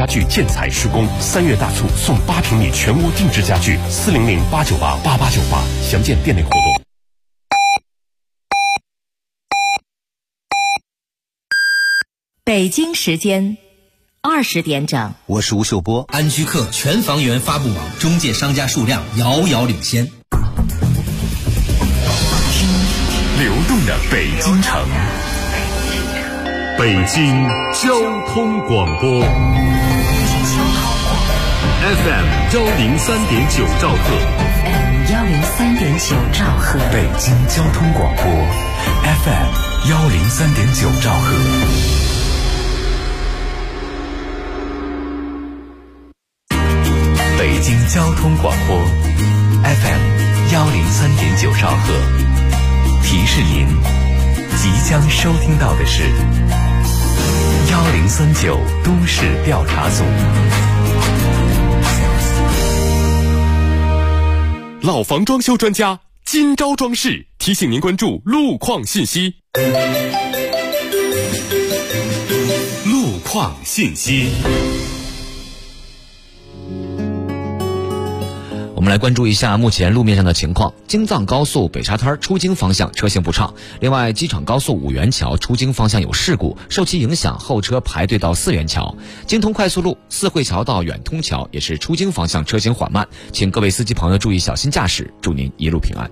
具建材施工，3月大促送8平米全屋定制家具，400-898-8898，详见店内活动。 北京时间20点整， 我是吴秀波。 安居客全房源发布网中介商家数量遥遥领先。 流动的北京城，北京交通广播 FM 103.9兆赫 103.9兆赫， 北京交通广播 FM 103.9兆赫。北京交通广播 FM 103.9兆赫，提示您即将收听到的是1039都市调查组。 老房装修专家今朝装饰提醒您关注路况信息。路况信息。 我们来关注一下目前路面上的情况。京藏高速北沙滩出京方向车行不畅，另外机场高速五元桥出京方向有事故，受其影响后车排队到四元桥。京通快速路四惠桥到远通桥也是出京方向车行缓慢，请各位司机朋友注意小心驾驶，祝您一路平安。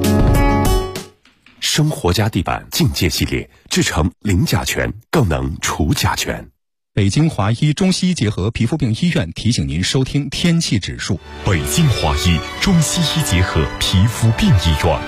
生活家地板净界系列制成零甲醛，更能除甲醛。 北京华医中西医结合皮肤病医院提醒您收听天气指数。 北京华医中西医结合皮肤病医院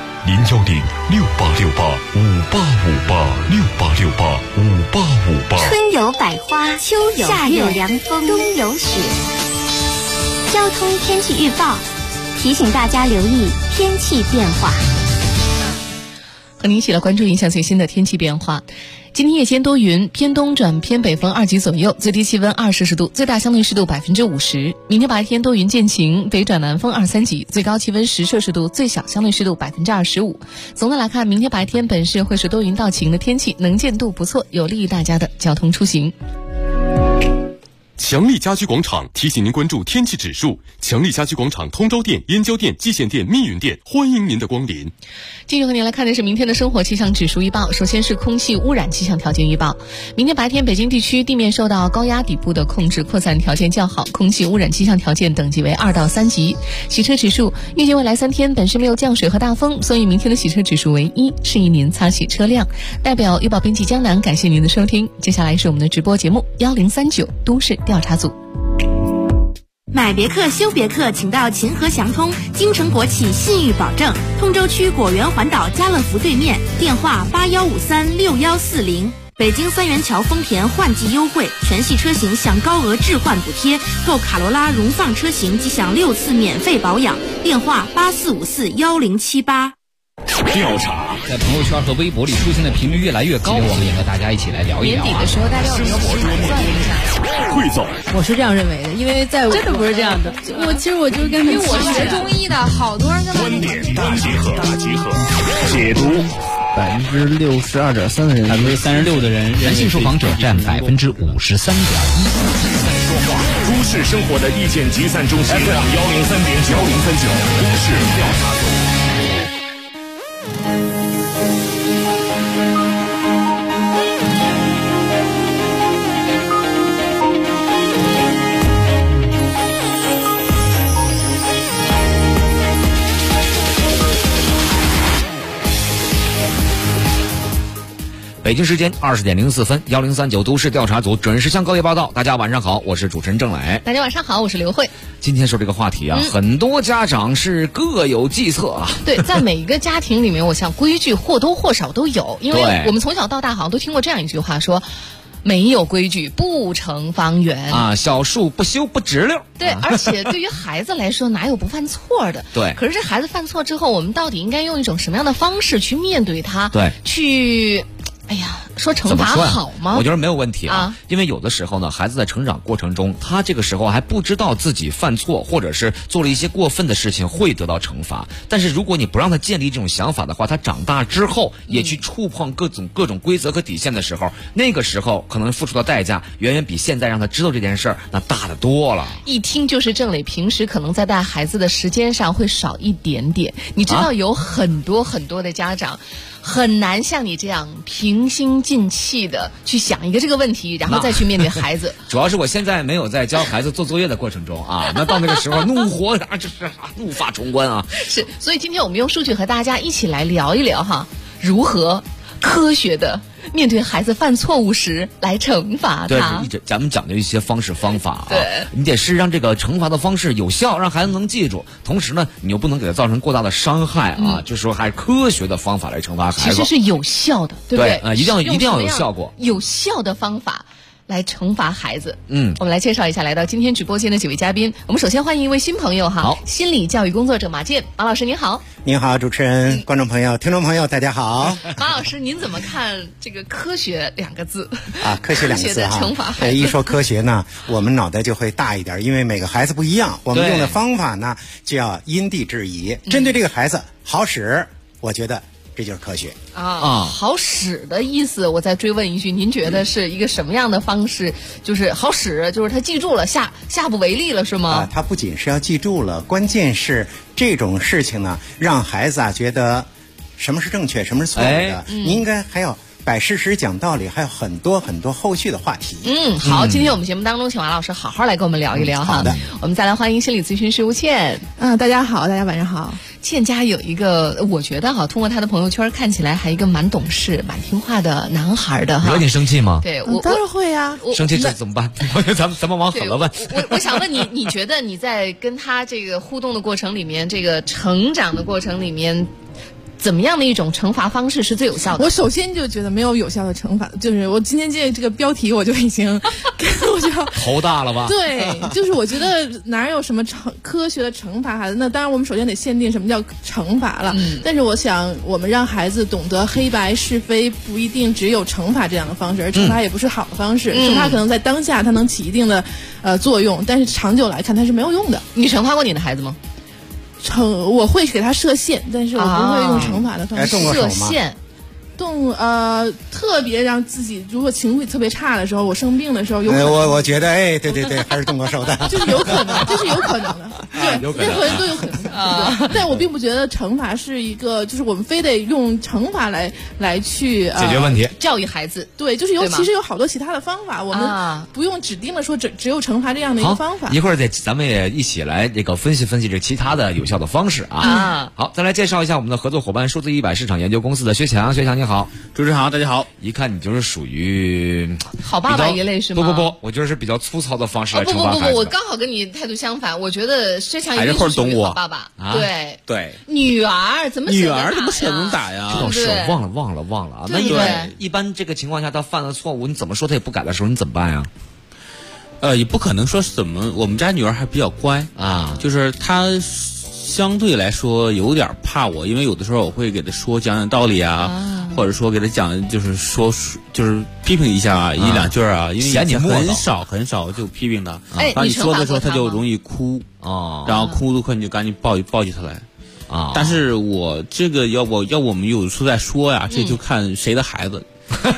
，010-6868-5858，6858-5858。 春有百花，秋有夏有凉风，冬有雪。交通天气预报提醒大家留意天气变化。 和您一起来关注一下最新的天气变化。今天夜间多云，偏东转偏北风2级左右，最低气温20摄氏度，最大相对湿度50%。明天白天多云见晴，北转南风2-3级，最高气温10摄氏度，最小相对湿度25%。总的来看，明天白天本市会是多云到晴的天气，能见度不错，有利于大家的交通出行。 强力家居广场提醒您关注天气指数。强力家居广场通州店、燕郊店、蓟县店、密云店，欢迎您的光临。 继续和您来看的是明天的生活气象指数预报。首先是空气污染气象条件预报。明天白天北京地区地面受到高压底部的控制，扩散条件较好，空气污染气象条件等级为2到3级。洗车指数，预计未来3天本市没有降水和大风，所以明天的洗车指数为1，适宜您擦洗车辆。代表预报编辑江南感谢您的收听。接下来是我们的直播节目1039都市调查组。 买别克修别克，请到秦河祥通，京城国企信誉保证，通州区果园环岛家乐福对面，电话81536140。北京三元桥丰田换季优惠，全系车型享高额置换补贴，购卡罗拉荣放车型即享6次免费保养，电话84541078。 调查在朋友圈和微博里出现的频率越来越高，我们也和大家一起来聊一聊。 年底的时候，大家有没有算一下？ 汇总， 我是这样认为的，因为在真的不是这样的。其实我就是跟，因为我学中医的，好多人跟观点大结合，解读。 62.3%的人 ，36%的人，男性受访者占53.1%。 都市生活的意见集散中心 FM 103.9都市调查组。 北京时间20点04分，1039都市调查组准时向各位报道。大家晚上好，我是主持人郑磊。 大家晚上好，我是刘慧。 今天说这个话题啊，很多家长是各有计策啊。 对，在每一个家庭里面，我想规矩或多或少都有，因为我们从小到大好像都听过这样一句话说。没有规矩不成方圆啊，小树不修不直溜。 对，而且对于孩子来说，哪有不犯错的？ 对。 可是这孩子犯错之后，我们到底应该用一种什么样的方式去面对他？ 对， 去， 说惩罚好吗？ 我觉得没有问题啊，因为有的时候呢，孩子在成长过程中，他这个时候还不知道自己犯错，或者是做了一些过分的事情会得到惩罚。但是如果你不让他建立这种想法的话，他长大之后也去触碰各种规则和底线的时候，那个时候可能付出的代价远远比现在让他知道这件事儿那大得多了。 一听就是郑磊平时可能在带孩子的时间上会少一点点。你知道有很多的家长很难像你这样平心静气的去想一个这个问题，然后再去面对孩子。 主要是我现在没有在教孩子做作业的过程中啊，那到那个时候怒火这是怒发冲冠啊。 是，所以今天我们用数据和大家一起来聊一聊哈，如何科学的面对孩子犯错误时来惩罚他。 对，咱们讲究一些方式方法啊， 对， 你得是让这个惩罚的方式有效，让孩子能记住，同时呢，你又不能给他造成过大的伤害啊，就是说还是科学的方法来惩罚孩子， 其实是有效的，对不对？ 一定要有效果， 有效的方法来惩罚孩子。我们来介绍一下来到今天直播间的几位嘉宾。我们首先欢迎一位新朋友哈， 好， 心理教育工作者马健，马老师您好。 您好，主持人、观众朋友、听众朋友，大家好。 马老师，您怎么看这个科学2个字啊？科学2个字哈， 科学的惩罚孩子。 一说科学呢，我们脑袋就会大一点，因为每个孩子不一样，我们用的方法呢就要因地制宜，针对这个孩子好使，我觉得这就是科学啊。好使的意思，我再追问一句，您觉得是一个什么样的方式？就是好使，就是他记住了，下不为例了，是吗？ 他不仅是要记住了，关键是这种事情呢，让孩子觉得什么是正确，什么是错误的。你应该还要摆事实讲道理，还有很多后续的话题。 好，今天我们节目当中请马老师好好来跟我们聊一聊哈。 好的， 我们再来欢迎心理咨询师吴倩。 大家好，大家晚上好。 倩家有一个，我觉得哈，通过他的朋友圈看起来还一个蛮懂事、蛮听话的男孩的哈。 惹你生气吗？ 对，我当然会啊。 生气这怎么办？咱们往狠了问。 我想问你，你觉得你在跟他这个互动的过程里面，这个成长的过程里面，怎么样的一种惩罚方式是最有效的？ 我首先就觉得没有有效的惩罚，就是我今天这个标题我就已经我就头大了吧？ 对，就是我觉得哪有什么科学的惩罚孩子？那当然我们首先得限定什么叫惩罚了。但是我想我们让孩子懂得黑白是非，不一定只有惩罚这样的方式，而惩罚也不是好的方式。惩罚可能在当下它能起一定的作用，但是长久来看它是没有用的。 你惩罚过你的孩子吗？ 我会给他设限，但是我不会用惩罚的方式。 设限， 特别让自己如果情绪特别差的时候，我生病的时候有可能。 我觉得对，还是动过手的， 就是有可能，这是有可能的，对，任何人都有可能的。但我并不觉得惩罚是一个，就是我们非得用惩罚来去解决问题、 教育孩子。 对，就是其实有好多其他的方法，我们不用指定的说只有惩罚这样的一个方法。 一会儿咱们也一起来这个分析这其他的有效的方式啊。好，再来介绍一下我们的合作伙伴数字100市场研究公司的薛强，薛强你好。 主持人好，大家好。 一看你就是属于好爸爸一类是吗？ 不，我觉得是比较粗糙的方式来惩罚孩子。 不，我刚好跟你态度相反。我觉得薛强一定是属于好爸爸。对，女儿怎么舍能打呀？ 这种事忘了啊。那一般这个情况下，他犯了错误，你怎么说他也不改的时候，你怎么办呀？ 也不可能说是怎么。我们家女儿还比较乖啊，就是她相对来说有点怕我，因为有的时候我会给她讲道理啊，或者说给她讲就是批评一下一两句啊，因为以前很少就批评她。你说的时候她就容易哭然后哭的快你就赶紧抱起她来啊。但是我这个要我们有时候再说呀，这就看谁的孩子。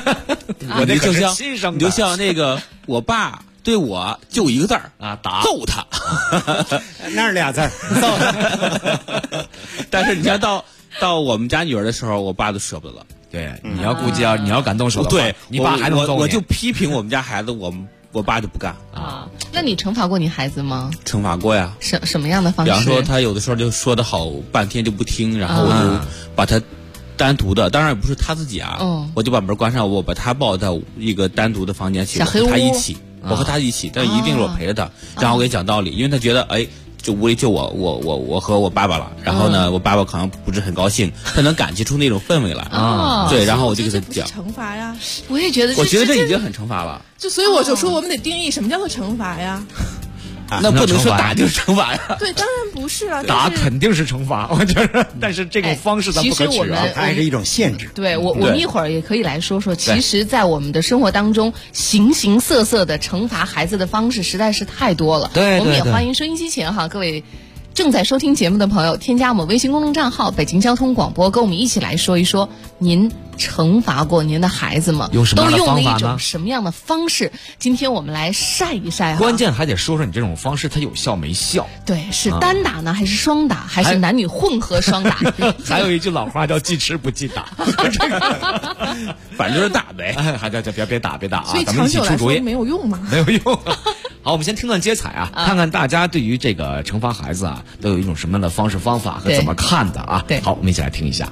你就像那个我爸。对我就一个字儿打揍他， 那是俩字儿揍他。 但是你看到我们家女儿的时候，我爸都舍不得了。 对，你要估计你要敢动手的话， 对你爸还能揍你。 我就批评我们家孩子，我爸就不干啊。那你惩罚过你孩子吗？ 惩罚过呀。 什么样的方式？ 比方说他有的时候就说的好半天就不听，然后我就把他单独的，当然也不是他自己我就把门关上，我把他抱到一个单独的房间去， 小黑屋， 我和他一起，但一定是我陪着他，然后我给他讲道理，因为他觉得就屋里就我和我爸爸了，然后呢，我爸爸可能不是很高兴，他能感觉出那种氛围来对，然后我就给他讲惩罚呀。 我也觉得， 我觉得这已经很惩罚了。 所以我就说我们得定义什么叫做惩罚呀。 那不能说打就是惩罚呀。 对，当然不是啊， 打肯定是惩罚，我觉得，但是这种方式咱不可取啊， 它还是一种限制。 对我们一会儿也可以来说说，其实，在我们的生活当中，形形色色的惩罚孩子的方式实在是太多了。 对， 我们也欢迎收音机前各位正在收听节目的朋友，添加我们微信公众账号北京交通广播，跟我们一起来说一说，您惩罚过您的孩子吗？ 用什么样的方法呢？ 都用了一种什么样的方式？今天我们来晒一晒关键还得说说你这种方式它有效没效？ 对，是单打呢，还是双打，还是男女混合双打？ 还有一句老话叫记吃不记打， 反正就是打呗。 还别打啊！ 所以咱们一起出主意， 没有用吗？ 没有用。好，我们先听段接彩啊，看看大家对于这个惩罚孩子啊，都有一种什么样的方式方法和怎么看的啊？ 对， 好，我们一起来听一下。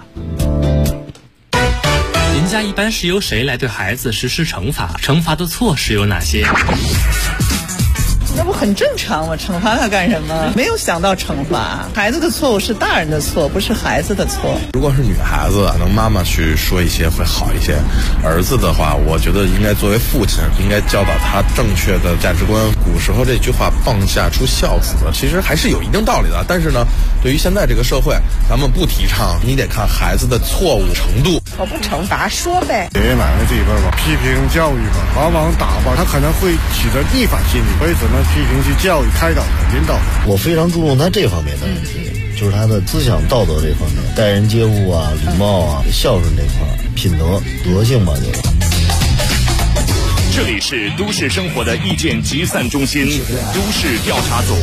您家一般是由谁来对孩子实施惩罚？惩罚的措施有哪些？ 那不很正常吗？惩罚他干什么？没有想到惩罚孩子的错误是大人的错，不是孩子的错。 如果是女孩子，可能妈妈去说一些会好一些。儿子的话，我觉得应该作为父亲，应该教导他正确的价值观。古时候这句话“棒下出孝子”，其实还是有一定道理的。但是呢，对于现在这个社会，咱们不提倡，你得看孩子的错误程度。 我不惩罚，说呗。 爷爷奶奶这一辈吧，批评教育吧，往往打吧，他可能会起着逆反心理，所以只能批评去教育、开导、引导。 我非常注重他这方面的问题，就是他的思想道德这方面，待人接物啊、礼貌啊、孝顺这块品德、德性吧，就是。 这里是都市生活的意见集散中心，都市调查组。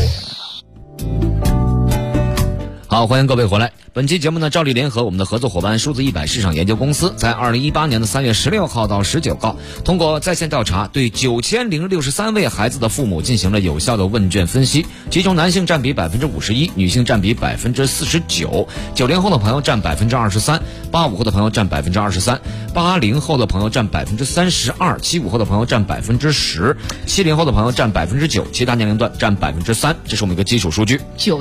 好，欢迎各位回来。本期节目呢，照例联合我们的合作伙伴数字100市场研究公司，在2018年的3月16号到19号，通过在线调查，对9063位孩子的父母进行了有效的问卷分析，其中男性占比51%，女性占比49%，90后的朋友占23%，85后的朋友占23%，80后的朋友占32%，75后的朋友占10%，70后的朋友占9%，其他年龄段占3%，这是我们一个基础数据。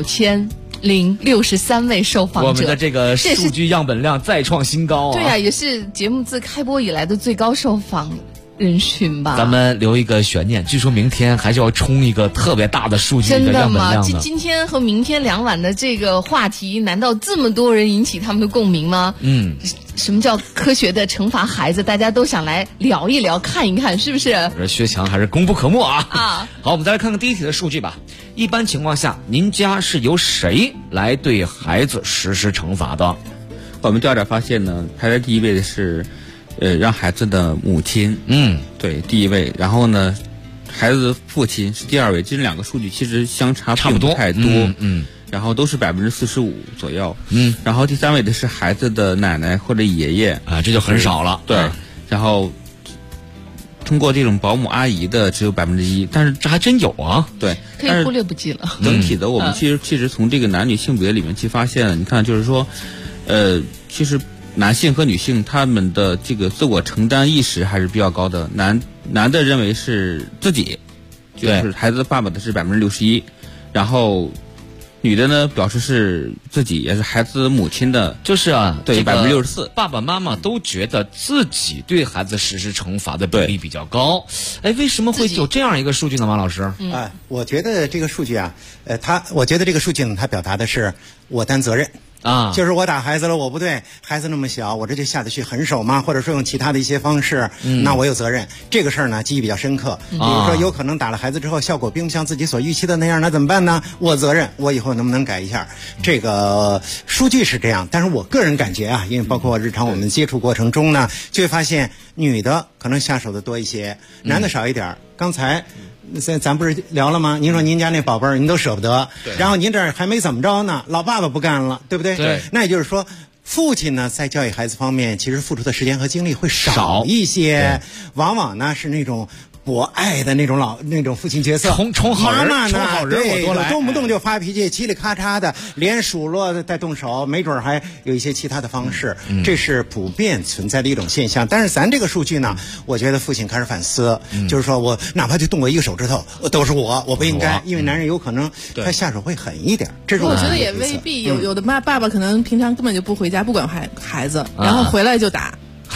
9063位受访者， 我们的这个数据样本量再创新高啊！ 对啊，也是节目自开播以来的最高受访人群吧。 咱们留一个悬念，据说明天还是要冲一个特别大的数据的样本量的。 真的吗？今天和明天2晚的这个话题，难道这么多人引起他们的共鸣吗？什么叫科学的惩罚孩子？大家都想来聊一聊，看一看，是不是？ 薛强还是功不可没啊！好，我们再来看看第一题的数据吧。一般情况下，您家是由谁来对孩子实施惩罚的？ 我们调查发现呢，排在第一位的是，让孩子的母亲，对，第一位。然后呢，孩子的父亲是第二位。这两个数据其实相差并不太多，然后都是45%左右，然后第三位的是孩子的奶奶或者爷爷啊，这就很少了， 对，然后通过这种保姆阿姨的只有1%，但是这还真有啊， 对， 可以忽略不计了。 整体的我们其实从这个男女性别里面去发现，你看就是说，其实男性和女性他们的这个自我承担意识还是比较高的，男的认为是自己，就是孩子的爸爸的是61%，然后女的呢表示是自己也是孩子母亲的， 就是啊， 对64%， 爸爸妈妈都觉得自己对孩子实施惩罚的比例比较高。哎，为什么会有这样一个数据呢，马老师？ 我觉得这个数据啊，我觉得这个数据呢，它表达的是我担责任。就是我打孩子了，我不对，孩子那么小，我这就下得去狠手吗？或者说用其他的一些方式，那我有责任。这个事儿呢，记忆比较深刻。比如说，有可能打了孩子之后，效果并不像自己所预期的那样，那怎么办呢？我责任，我以后能不能改一下？这个数据是这样，但是我个人感觉啊，因为包括日常我们接触过程中呢，就会发现女的可能下手的多一些，男的少一点。刚才咱不是聊了吗？您说您家那宝贝儿您都舍不得，然后您这儿还没怎么着呢，老爸爸不干了，对不对？ 对。 那也就是说，父亲呢在教育孩子方面，其实付出的时间和精力会少一些，往往呢是那种博爱的那种父亲角色。 冲好人， 妈妈呢， 对， 动不动就发脾气，嘁里咔嚓的，连数落带动手，没准还有一些其他的方式，这是普遍存在的一种现象。但是咱这个数据呢，我觉得父亲开始反思，就是说我哪怕就动过一个手指头，都是我不应该，因为男人有可能他下手会狠一点。这是我觉得也未必，有的爸爸可能平常根本就不回家，不管孩子，然后回来就打。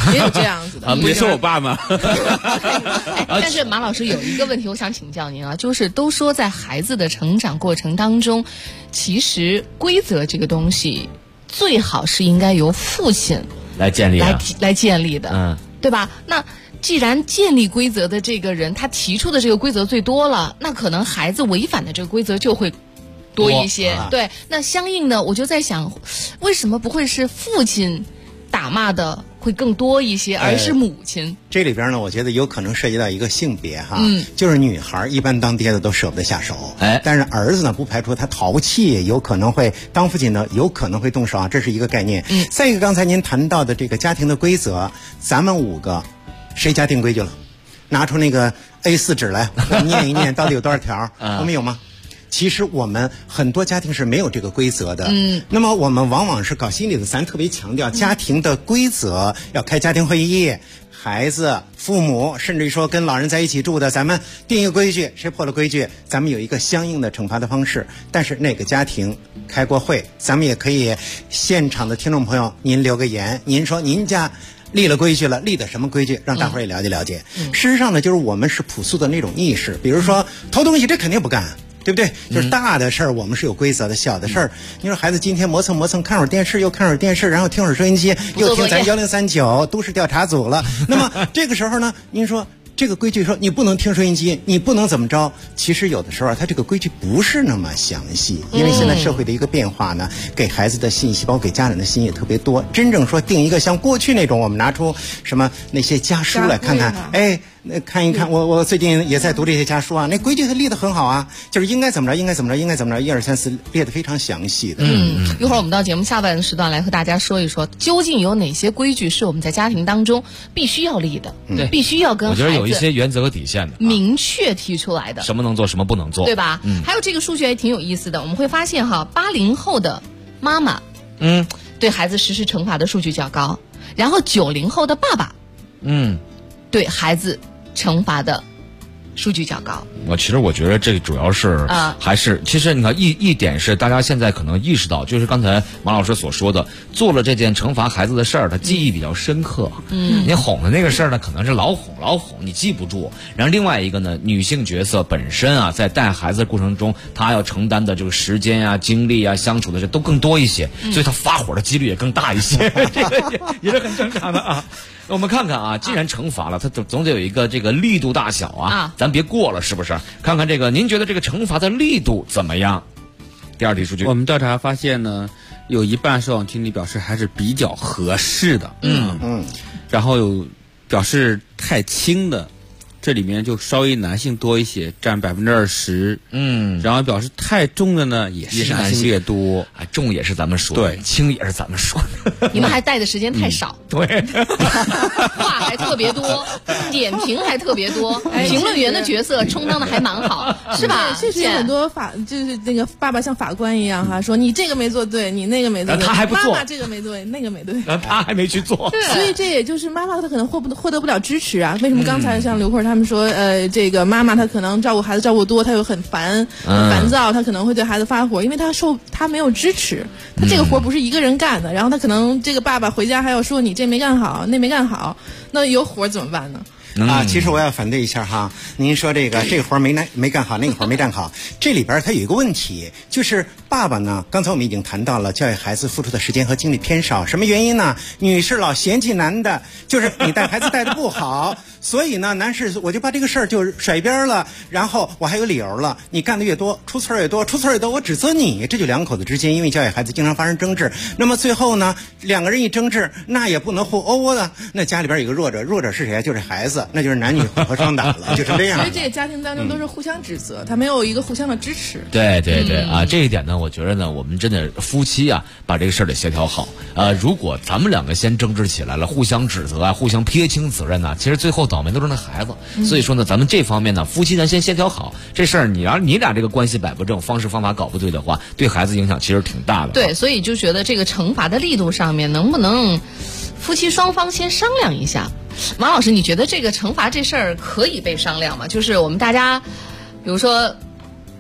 也有这样子的。 也是我爸吗？ 但是马老师有一个问题，我想请教您啊，就是都说在孩子的成长过程当中，其实规则这个东西最好是应该由父亲来建立来建立的，对吧？那既然建立规则的这个人他提出的这个规则最多了，那可能孩子违反的这个规则就会多一些。对，那相应的我就在想，为什么不会是父亲打骂的会更多一些，而是母亲？ 这里边呢，我觉得有可能涉及到一个性别哈，就是女孩一般当爹的都舍不得下手，但是儿子呢，不排除他淘气，有可能会当父亲呢，有可能会动手啊，这是一个概念。再一个，刚才您谈到的这个家庭的规则，咱们5个谁家定规矩了？拿出那个 A4 纸来，我们念一念到底有多少条？我们有吗？其实我们很多家庭是没有这个规则的。那么我们往往是搞心理的，咱特别强调家庭的规则，要开家庭会议，孩子、父母，甚至于说跟老人在一起住的，咱们定一个规矩，谁破了规矩，咱们有一个相应的惩罚的方式。但是哪个家庭开过会，咱们也可以现场的听众朋友，您留个言，您说您家立了规矩了，立的什么规矩，让大伙儿也了解了解。事实上呢，就是我们是朴素的那种意识，比如说偷东西，这肯定不干，对不对？就是大的事儿我们是有规则的，小的事儿，你说孩子今天磨蹭看会儿电视，又看会儿电视，然后听会儿收音机，又听咱1039都市调查组了。那么这个时候呢，您说这个规矩说你不能听收音机，你不能怎么着？其实有的时候它这个规矩不是那么详细，因为现在社会的一个变化呢，给孩子的信息，包括给家长的信息也特别多。真正说定一个像过去那种，我们拿出什么那些家书来看看，看一看，我最近也在读这些家书啊，那规矩它立得很好啊，就是应该怎么着，应该怎么着，应该怎么着，1、2、3、4列得非常详细的。 一会儿我们到节目下半时段来和大家说一说，究竟有哪些规矩是我们在家庭当中必须要立的，必须要跟孩子， 我觉得有一些原则和底线的， 明确提出来的， 什么能做，什么不能做， 对吧？还有这个数据也挺有意思的，我们会发现哈，80后的妈妈，对孩子实施惩罚的数据较高，然后90后的爸爸，对孩子惩罚的数据较高。 其实我觉得这主要是还是，其实你看一点是大家现在可能意识到，就是刚才马老师所说的，做了这件惩罚孩子的事儿，他记忆比较深刻。你哄的那个事儿呢，可能是老哄，你记不住。然后另外一个呢，女性角色本身啊，在带孩子的过程中，她要承担的这个时间啊、精力啊、相处的这都更多一些，所以她发火的几率也更大一些，这个也是很正常的啊。我们看看啊，既然惩罚了，它总得有一个这个力度大小啊，咱别过了，是不是？看看这个，您觉得这个惩罚的力度怎么样？第二题数据， 我们调查发现呢，有一半受访群体表示还是比较合适的，然后有表示太轻的，这里面就稍微男性多一些，占20%。然后表示太重的呢，也是男性越多。 重也是咱们说的，对，轻也是咱们说的。 你们还带的时间太少， 对， 话还特别多，点评还特别多，评论员的角色充当的还蛮好，是吧？ 确实有很多就是那个爸爸像法官一样哈，说你这个没做对，你那个没做对， 他还不做， 妈妈这个没对，那个没对， 他还没去做。 所以这也就是妈妈她可能获得不了支持啊。为什么刚才像刘慧他们说，这个妈妈她可能照顾孩子照顾多，她又很烦躁，她可能会对孩子发火，因为她没有支持，她这个活不是一个人干的，然后她可能这个爸爸回家还要说你这没干好，那没干好，那有活怎么办呢？ 其实我要反对一下哈，您说这个活没干好，那个活没干好，这里边它有一个问题，就是爸爸呢，刚才我们已经谈到了，教育孩子付出的时间和精力偏少，什么原因呢？女士老嫌弃男的，就是你带孩子带的不好，所以呢，男士我就把这个事儿就甩一边了，然后我还有理由了，你干的越多，出错越多，我指责你，这就两口子之间因为教育孩子经常发生争执，那么最后呢，两个人一争执，那也不能互殴的，那家里边有个弱者是谁啊？就是孩子。那就是男女混合双打了，就是这样。 所以这个家庭当中都是互相指责，他没有一个互相的支持。 对啊，这一点呢，我觉得呢，我们真的夫妻啊，把这个事儿得协调好。如果咱们两个先争执起来了，互相指责啊，互相撇清责任呢，其实最后倒霉都是那孩子。所以说呢，咱们这方面呢，夫妻咱先协调好这事儿。你俩这个关系摆不正，方式方法搞不对的话，对孩子影响其实挺大的。 对，所以就觉得这个惩罚的力度上面，能不能夫妻双方先商量一下？马老师，你觉得这个惩罚这事儿可以被商量吗？就是我们大家，比如说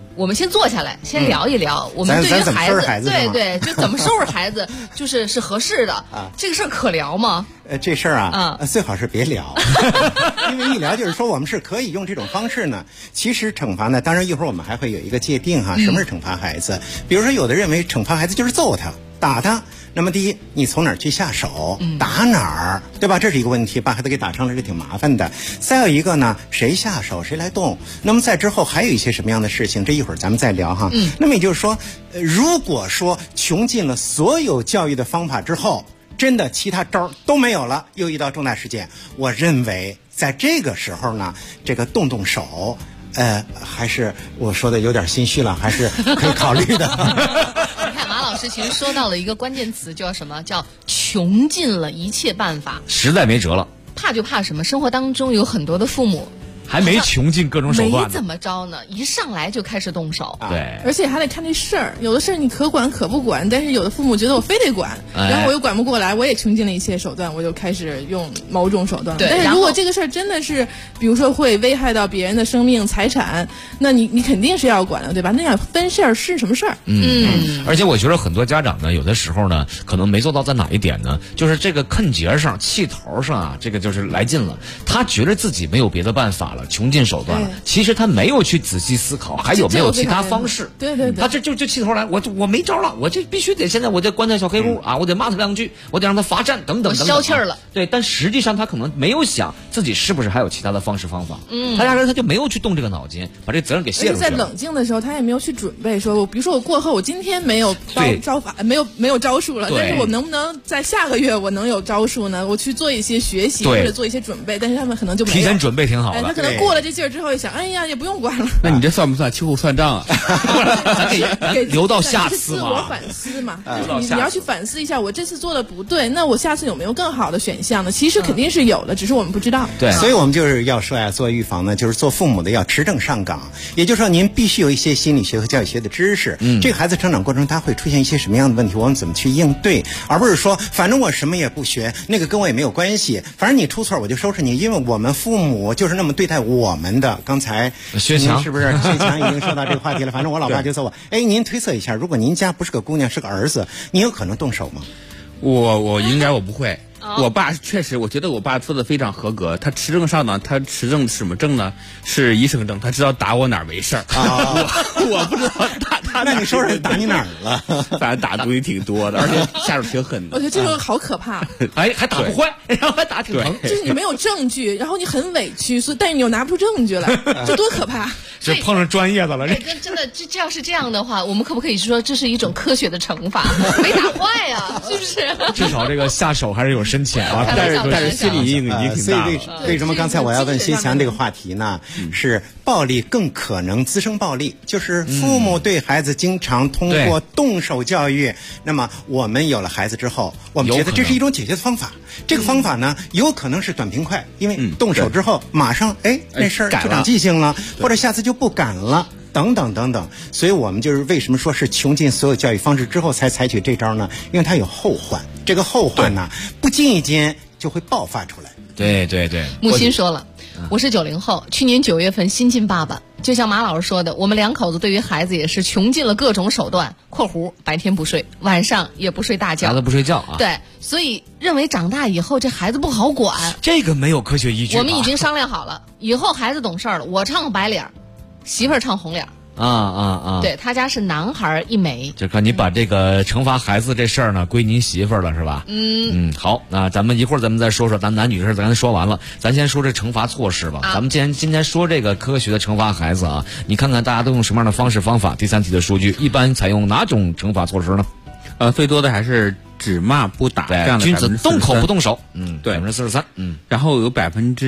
我们先坐下来，先聊一聊，我们对于孩子，对，就怎么收拾孩子，是合适的啊。这个事儿可聊吗？ 这事儿啊，最好是别聊，因为一聊就是说我们是可以用这种方式呢。其实惩罚呢，当然一会儿我们还会有一个界定哈，什么是惩罚孩子？比如说有的认为惩罚孩子就是揍他、打他。那么第一，你从哪儿去下手，打哪儿，对吧？这是一个问题，把孩子给打伤了是挺麻烦的。再有一个呢，谁下手谁来动。那么在之后还有一些什么样的事情，这一会儿咱们再聊哈。那么也就是说，如果说穷尽了所有教育的方法之后，真的其他招都没有了，又遇到重大事件，我认为在这个时候呢，这个动手。还是我说的有点心虚了，还是可以考虑的。 你看马老师其实说到了一个关键词，叫什么？叫穷尽了一切办法， 实在没辙了。 怕就怕什么？生活当中有很多的父母还没穷尽各种手段， 没怎么着呢，一上来就开始动手。 对， 而且还得看这事儿，有的事儿你可管可不管，但是有的父母觉得我非得管，然后我又管不过来，我也穷尽了一切手段，我就开始用某种手段。 对， 但是如果这个事儿真的是，比如说会危害到别人的生命财产，那你肯定是要管的，对吧？那要分事儿是什么事儿？ 而且我觉得很多家长呢，有的时候呢，可能没做到在哪一点呢，就是这个坑节上、气头上啊，这个就是来劲了，他觉得自己没有别的办法了，穷尽手段。其实他没有去仔细思考还有没有其他方式。 对， 他就气头来，我没招了，我这必须得现在我得关在小黑屋啊，我得骂他2句，我得让他罚站等等等等， 消气儿了。 对，但实际上他可能没有想自己是不是还有其他的方式方法。他压根他就没有去动这个脑筋，把这责任给泄露出来。 在冷静的时候，他也没有去准备，说比如说我过后我今天没有招法，没有招数了，但是我能不能在下个月我能有招数呢？我去做一些学习或者做一些准备，但是他们可能就没有提前准备挺好的。 他可能过了这劲儿之后，一想，哎呀，也不用管了。 那你这算不算秋后算账啊？ 给留到下次自我反思嘛，就是你要去反思一下，我这次做的不对，那我下次有没有更好的选项呢？其实肯定是有的，只是我们不知道。 对，所以我们就是要说呀，做预防呢，就是做父母的要持证上岗，也就是说您必须有一些心理学和教育学的知识。这个孩子成长过程中他会出现一些什么样的问题，我们怎么去应对，而不是说反正我什么也不学，那个跟我也没有关系，反正你出错我就收拾你，因为我们父母就是那么对待我们的。刚才薛强是不是薛强已经说到这个话题了？反正我老爸就说我，您推测一下，如果您家不是个姑娘是个儿子，你有可能动手吗？ 我应该我不会。我爸确实，我觉得我爸做的非常合格。他持证上岗，他持证什么证呢？是医生证，他知道打我哪儿没事儿。我不知道他那你说说打你哪儿了？ 反正打的东西挺多的，而且下手挺狠的。 我觉得这个好可怕。 还打不坏，然后还打挺疼。 就是你没有证据，然后你很委屈，但是你又拿不出证据来，这多可怕！ 这碰上专业的了。 真的，这要是这样的话，我们可不可以说这是一种科学的惩罚？没打坏呀，是不是？ 至少这个下手还是有深浅啊， 但是心理阴影已经挺大了。 所以为什么刚才我要问薛强这个话题呢？是暴力更可能滋生暴力，就是父母对孩子经常通过动手教育。那么我们有了孩子之后，我们觉得这是一种解决的方法。这个方法呢，有可能是短平快，因为动手之后马上那事儿就长记性了，或者下次就不敢了。等等等等，所以我们就是为什么说是穷尽所有教育方式之后才采取这招呢？因为它有后患，这个后患呢，不经意间就会爆发出来。 对， 木心说了，我是90后，去年9月份新晋爸爸，就像马老师说的，我们2口子对于孩子也是穷尽了各种手段（括弧白天不睡，晚上也不睡大觉）， 孩子不睡觉啊。 对，所以认为长大以后这孩子不好管， 这个没有科学依据。 我们已经商量好了，以后孩子懂事了，我唱白脸，媳妇儿唱红脸。对，他家是男孩1枚， 就看你把这个惩罚孩子这事儿呢归您媳妇儿了是吧？好，那咱们一会儿咱们再说说咱男女的事，咱说完了，咱先说这惩罚措施吧。咱们今天说这个科学的惩罚孩子啊，你看看大家都用什么样的方式方法？第3题的数据一般采用哪种惩罚措施呢？ 最多的还是只骂不打这样的， 君子动口不动手。 对 ，43%。 然后有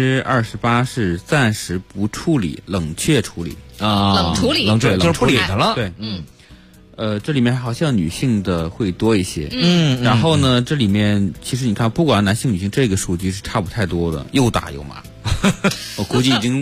28%是暂时不处理，冷却处理。 冷处理， 就是不理他了。 对，这里面好像女性的会多一些。然后呢，这里面其实你看，不管男性女性，这个数据是差不太多的，又打又骂。我估计已经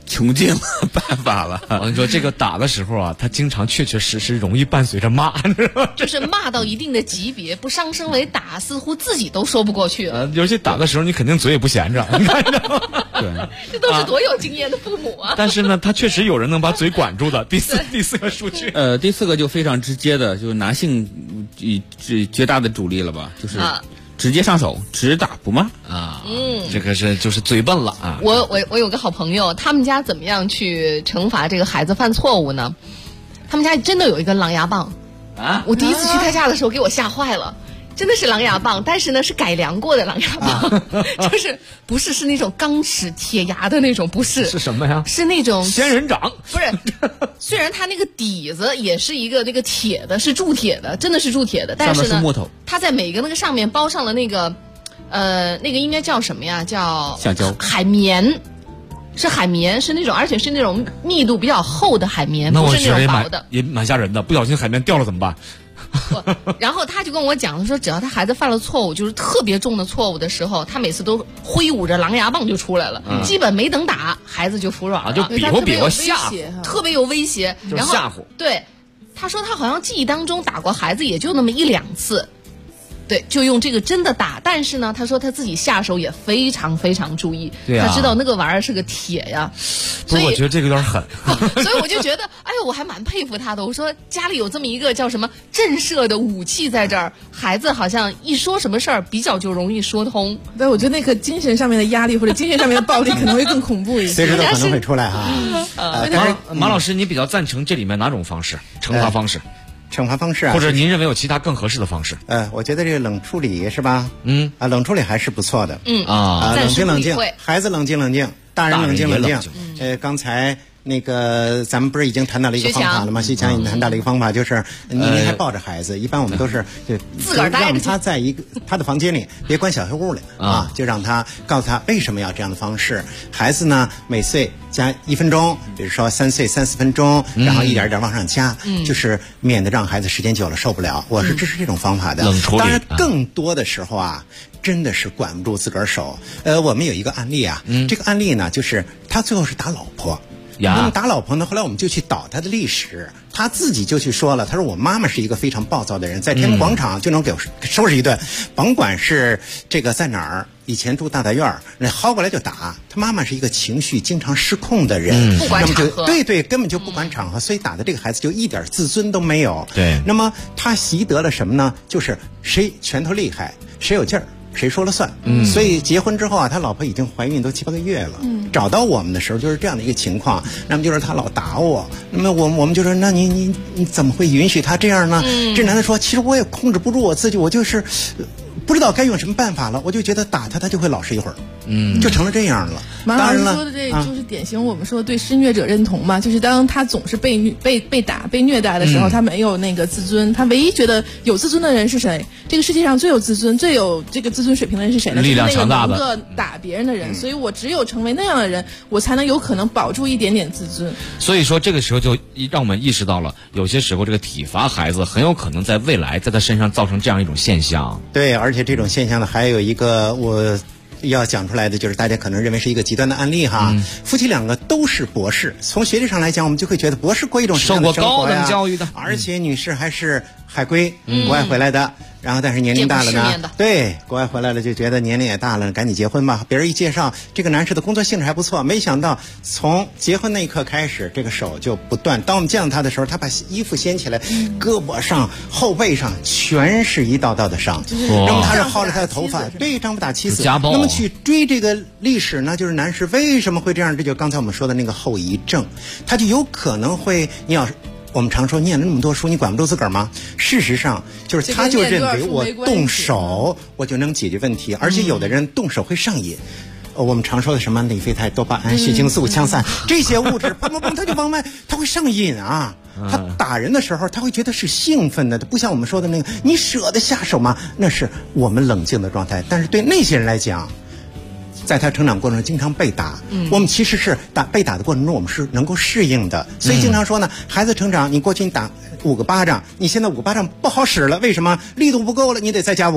穷尽了办法了。 我跟你说，这个打的时候啊，他经常确确实实容易伴随着骂， 就是骂到一定的级别，不上升为打，似乎自己都说不过去了。 尤其打的时候，你肯定嘴也不闲着，你看着吗？ 对， 这都是多有经验的父母啊！ 但是呢，他确实有人能把嘴管住的。第四个数据， 第4个就非常直接的，就是男性绝大的主力了吧，就是直接上手，只打不骂啊。这个就是嘴笨了啊。 我有个好朋友，他们家怎么样去惩罚这个孩子犯错误呢？他们家真的有一根狼牙棒啊！我第一次去他家的时候，给我吓坏了。真的是狼牙棒，但是呢是改良过的狼牙棒，就是不是那种钢齿铁牙的那种，不是。 是什么呀？ 是那种仙人掌。 不是，虽然它那个底子也是一个那个铁的，是铸铁的，真的是铸铁的，但是呢， 上面是木头。 它在每个那个上面包上了那个，那个应该叫什么呀？叫橡胶。 海绵。是海绵，是那种，而且是那种密度比较厚的海绵， 不是那种薄的。 也蛮吓人的，不小心海绵掉了怎么办？ 然后他就跟我讲说，只要他孩子犯了错误，就是特别重的错误的时候，他每次都挥舞着狼牙棒就出来了，基本没等打，孩子就服软了， 就比划吓唬， 特别有威胁，然后吓唬。 对，他说他好像记忆当中打过孩子也就那么1-2次。对，就用这个真的打，但是呢，他说他自己下手也非常非常注意，他知道那个玩意儿是个铁呀。 所以我觉得这个有点狠。 所以我就觉得，哎呦，我还蛮佩服他的。我说家里有这么一个叫什么震慑的武器在这儿，孩子好像一说什么事儿比较就容易说通。 对，我觉得那个精神上面的压力或者精神上面的暴力可能会更恐怖一些， 随时都可能会出来哈。 但是马老师，你比较赞成这里面哪种方式惩罚方式？ 惩罚方式啊， 或者您认为有其他更合适的方式？ 我觉得这个冷处理是吧？冷处理还是不错的。冷静冷静，孩子冷静冷静，大人冷静冷静。刚才那个咱们不是已经谈到了一个方法了吗？徐强已经谈到了一个方法，就是您还抱着孩子，一般我们都是自个儿让他在他的房间里，别关小黑屋里啊，就让他告诉他为什么要这样的方式。孩子呢，每岁加1分钟，比如说3岁3-4分钟，然后一点一点往上加，就是免得让孩子时间久了受不了。我是支持这种方法的。 冷处理。 当然，更多的时候啊，真的是管不住自个儿手。我们有一个案例啊，这个案例呢，就是他最后是打老婆。那么打老婆呢？后来我们就去导他的历史，他自己就去说了，他说我妈妈是一个非常暴躁的人，在天安门广场就能给我收拾一顿，甭管是这个在哪儿，以前住大大院儿，那薅过来就打。他妈妈是一个情绪经常失控的人， 不管场合， 对，根本就不管场合，所以打的这个孩子就一点自尊都没有。 对， 那么他习得了什么呢？就是谁拳头厉害，谁有劲儿。谁说了算？所以结婚之后啊，他老婆已经怀孕都7-8个月了。找到我们的时候就是这样的一个情况。那么就是他老打我，那么我们就说，那你怎么会允许他这样呢？这男的说，其实我也控制不住我自己，我就是不知道该用什么办法了，我就觉得打他就会老实一会儿。就成了这样了。 马老师说的这就是典型我们说对施虐者认同嘛，就是当他总是被打被虐待的时候，他没有那个自尊，他唯一觉得有自尊的人是谁？这个世界上最有自尊、最有这个自尊水平的人是谁呢？ 力量强大的， 就是那个能够打别人的人。所以我只有成为那样的人，我才能有可能保住一点点自尊。 所以说这个时候就让我们意识到了，有些时候这个体罚孩子很有可能在未来在他身上造成这样一种现象。 对，而且这种现象呢，还有一个我要讲出来的，就是大家可能认为是一个极端的案例哈。夫妻2个都是博士，从学历上来讲，我们就会觉得博士过一种什么样的生活呀？受过高等教育的，而且女士还是海归，国外回来的。然后但是年龄大了呢，对，国外回来了就觉得年龄也大了，赶紧结婚吧。别人一介绍，这个男士的工作性质还不错，没想到从结婚那一刻开始，这个手就不断。当我们见到他的时候，他把衣服掀起来，胳膊上、后背上全是一道道的伤。那么他是薅着他的头发，对，丈夫打妻子。那么去追这个历史呢，就是男士为什么会这样？这就刚才我们说的那个后遗症，他就有可能会，我们常说念了那么多书，你管不住自个儿吗？事实上，就是他就认为我动手我就能解决问题，而且有的人动手会上瘾。我们常说的什么内啡肽、多巴胺、血清素、羟散这些物质，砰砰砰，他就往外，他会上瘾啊！他打人的时候，他会觉得是兴奋的，不像我们说的那个，你舍得下手吗？那是我们冷静的状态。但是对那些人来讲，在他成长过程中经常被打，我们其实是被打的过程中，我们是能够适应的。所以经常说呢，孩子成长，你过去你打5个巴掌，你现在5个巴掌不好使了，为什么？力度不够了，你得再加5个。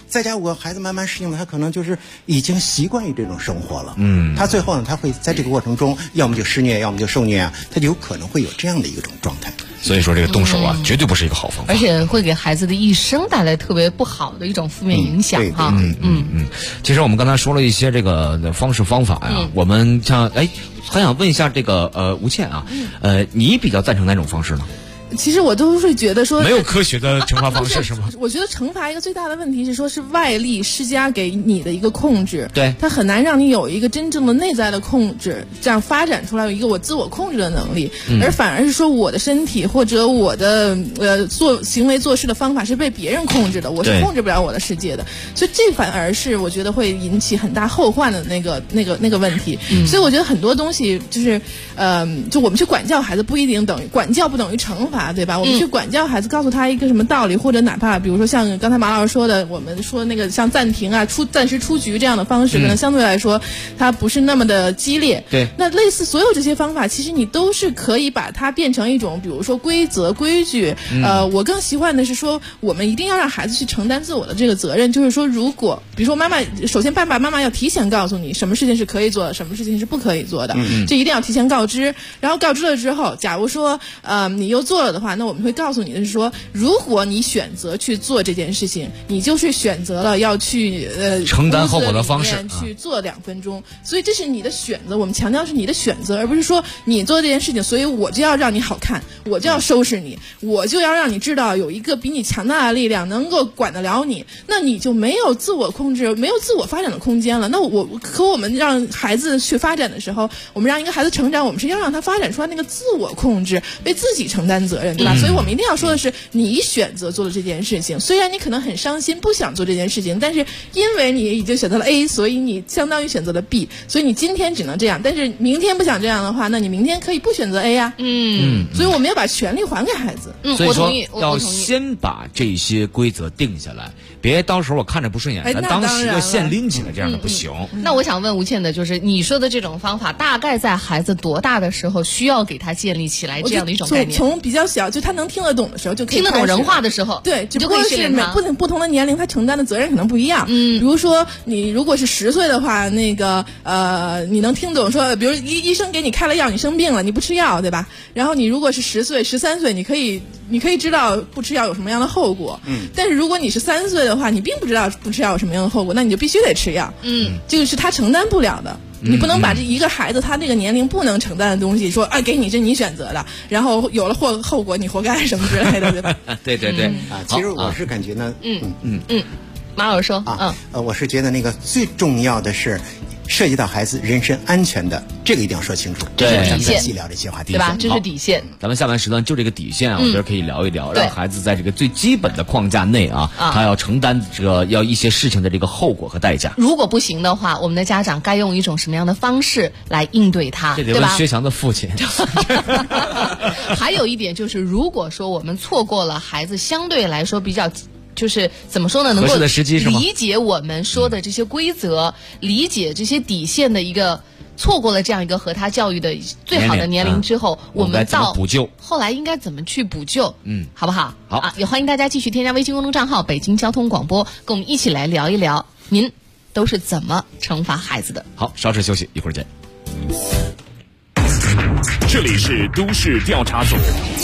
在家我孩子慢慢适应了，他可能就是已经习惯于这种生活了。他最后呢，他会在这个过程中，要么就施虐，要么就受虐啊，他就有可能会有这样的一种状态。 所以说这个动手啊，绝对不是一个好方法， 而且会给孩子的一生带来特别不好的一种负面影响哈。 其实我们刚才说了一些这个方式方法呀，我们像很想问一下这个吴倩啊，你比较赞成哪种方式呢？ 其实我都会觉得说没有科学的惩罚方式是吗？ 我觉得惩罚一个最大的问题是说是外力施加给你的一个控制， 对， 它很难让你有一个真正的内在的控制，这样发展出来有一个我自我控制的能力，而反而是说我的身体或者我的做行为做事的方法是被别人控制的，我是控制不了我的世界的，所以这反而是我觉得会引起很大后患的那个问题。所以我觉得很多东西就是就我们去管教孩子不一定等于管教不等于惩罚。对吧？我们去管教孩子，告诉他一个什么道理，或者哪怕比如说像刚才马老师说的，我们说那个像暂停啊、暂时出局这样的方式，可能相对来说它不是那么的激烈。 对， 那类似所有这些方法，其实你都是可以把它变成一种，比如说规则、规矩。我更习惯的是说，我们一定要让孩子去承担自我的这个责任。就是说，如果比如说妈妈，首先爸爸妈妈要提前告诉你什么事情是可以做的，什么事情是不可以做的，这一定要提前告知。然后告知了之后，假如说你又做了的话，那我们会告诉你的是说，如果你选择去做这件事情，你就是选择了要去承担后果的方式去做2分钟，所以这是你的选择。我们强调是你的选择，而不是说你做这件事情，所以我就要让你好看，我就要收拾你，我就要让你知道有一个比你强大的力量能够管得了你，那你就没有自我控制，没有自我发展的空间了。那我们让孩子去发展的时候，我们让一个孩子成长，我们是要让他发展出来那个自我控制，为自己承担责任，对吧？所以我们一定要说的是，你选择做了这件事情，虽然你可能很伤心，不想做这件事情，但是因为你已经选择了 A， 所以你相当于选择了 B， 所以你今天只能这样，但是明天不想这样的话，那你明天可以不选择 A 呀。所以我们要把权利还给孩子。 所以说要先把这些规则定下来，别到时候我看着不顺眼，咱当时个线拎起来，这样的不行。 那我想问吴倩的就是，你说的这种方法，大概在孩子多大的时候需要给他建立起来这样的一种概念？ 从比较小，就他能听得懂的时候就可以听得懂人话的时候， 对，只不过是不同的年龄，他承担的责任可能不一样。比如说你如果是10岁的话，那个你能听懂说，比如医生给你开了药，你生病了，你不吃药，对吧？然后你如果是10岁、13岁，你可以知道不吃药有什么样的后果。但是如果你是3岁的话，你并不知道不吃药有什么样的后果，那你就必须得吃药。这个是他承担不了的。你不能把这一个孩子他那个年龄不能承担的东西说给你，这你选择的，然后有了后果你活该什么之类的，对吧？ 对其实我是感觉呢， 马老师说我是觉得那个最重要的是涉及到孩子人身安全的，这个一定要说清楚。 对， 咱们再细聊这些话题， 对吧？这是底线。 咱们下半时段就这个底线啊，我觉得可以聊一聊，让孩子在这个最基本的框架内他要承担要一些事情的这个后果和代价。 如果不行的话，我们的家长该用一种什么样的方式来应对他？ 这得问薛强的父亲。 还有一点就是，如果说我们错过了孩子相对来说比较。就是怎么说呢？能够理解我们说的这些规则，理解这些底线的一个错过了这样一个和他教育的最好的年龄之后，我们到补救后来应该怎么去补救？好不好？ 好啊，也欢迎大家继续添加微信公众账号北京交通广播，跟我们一起来聊一聊，您都是怎么惩罚孩子的？ 好，稍事休息，一会儿见。 这里是都市调查组。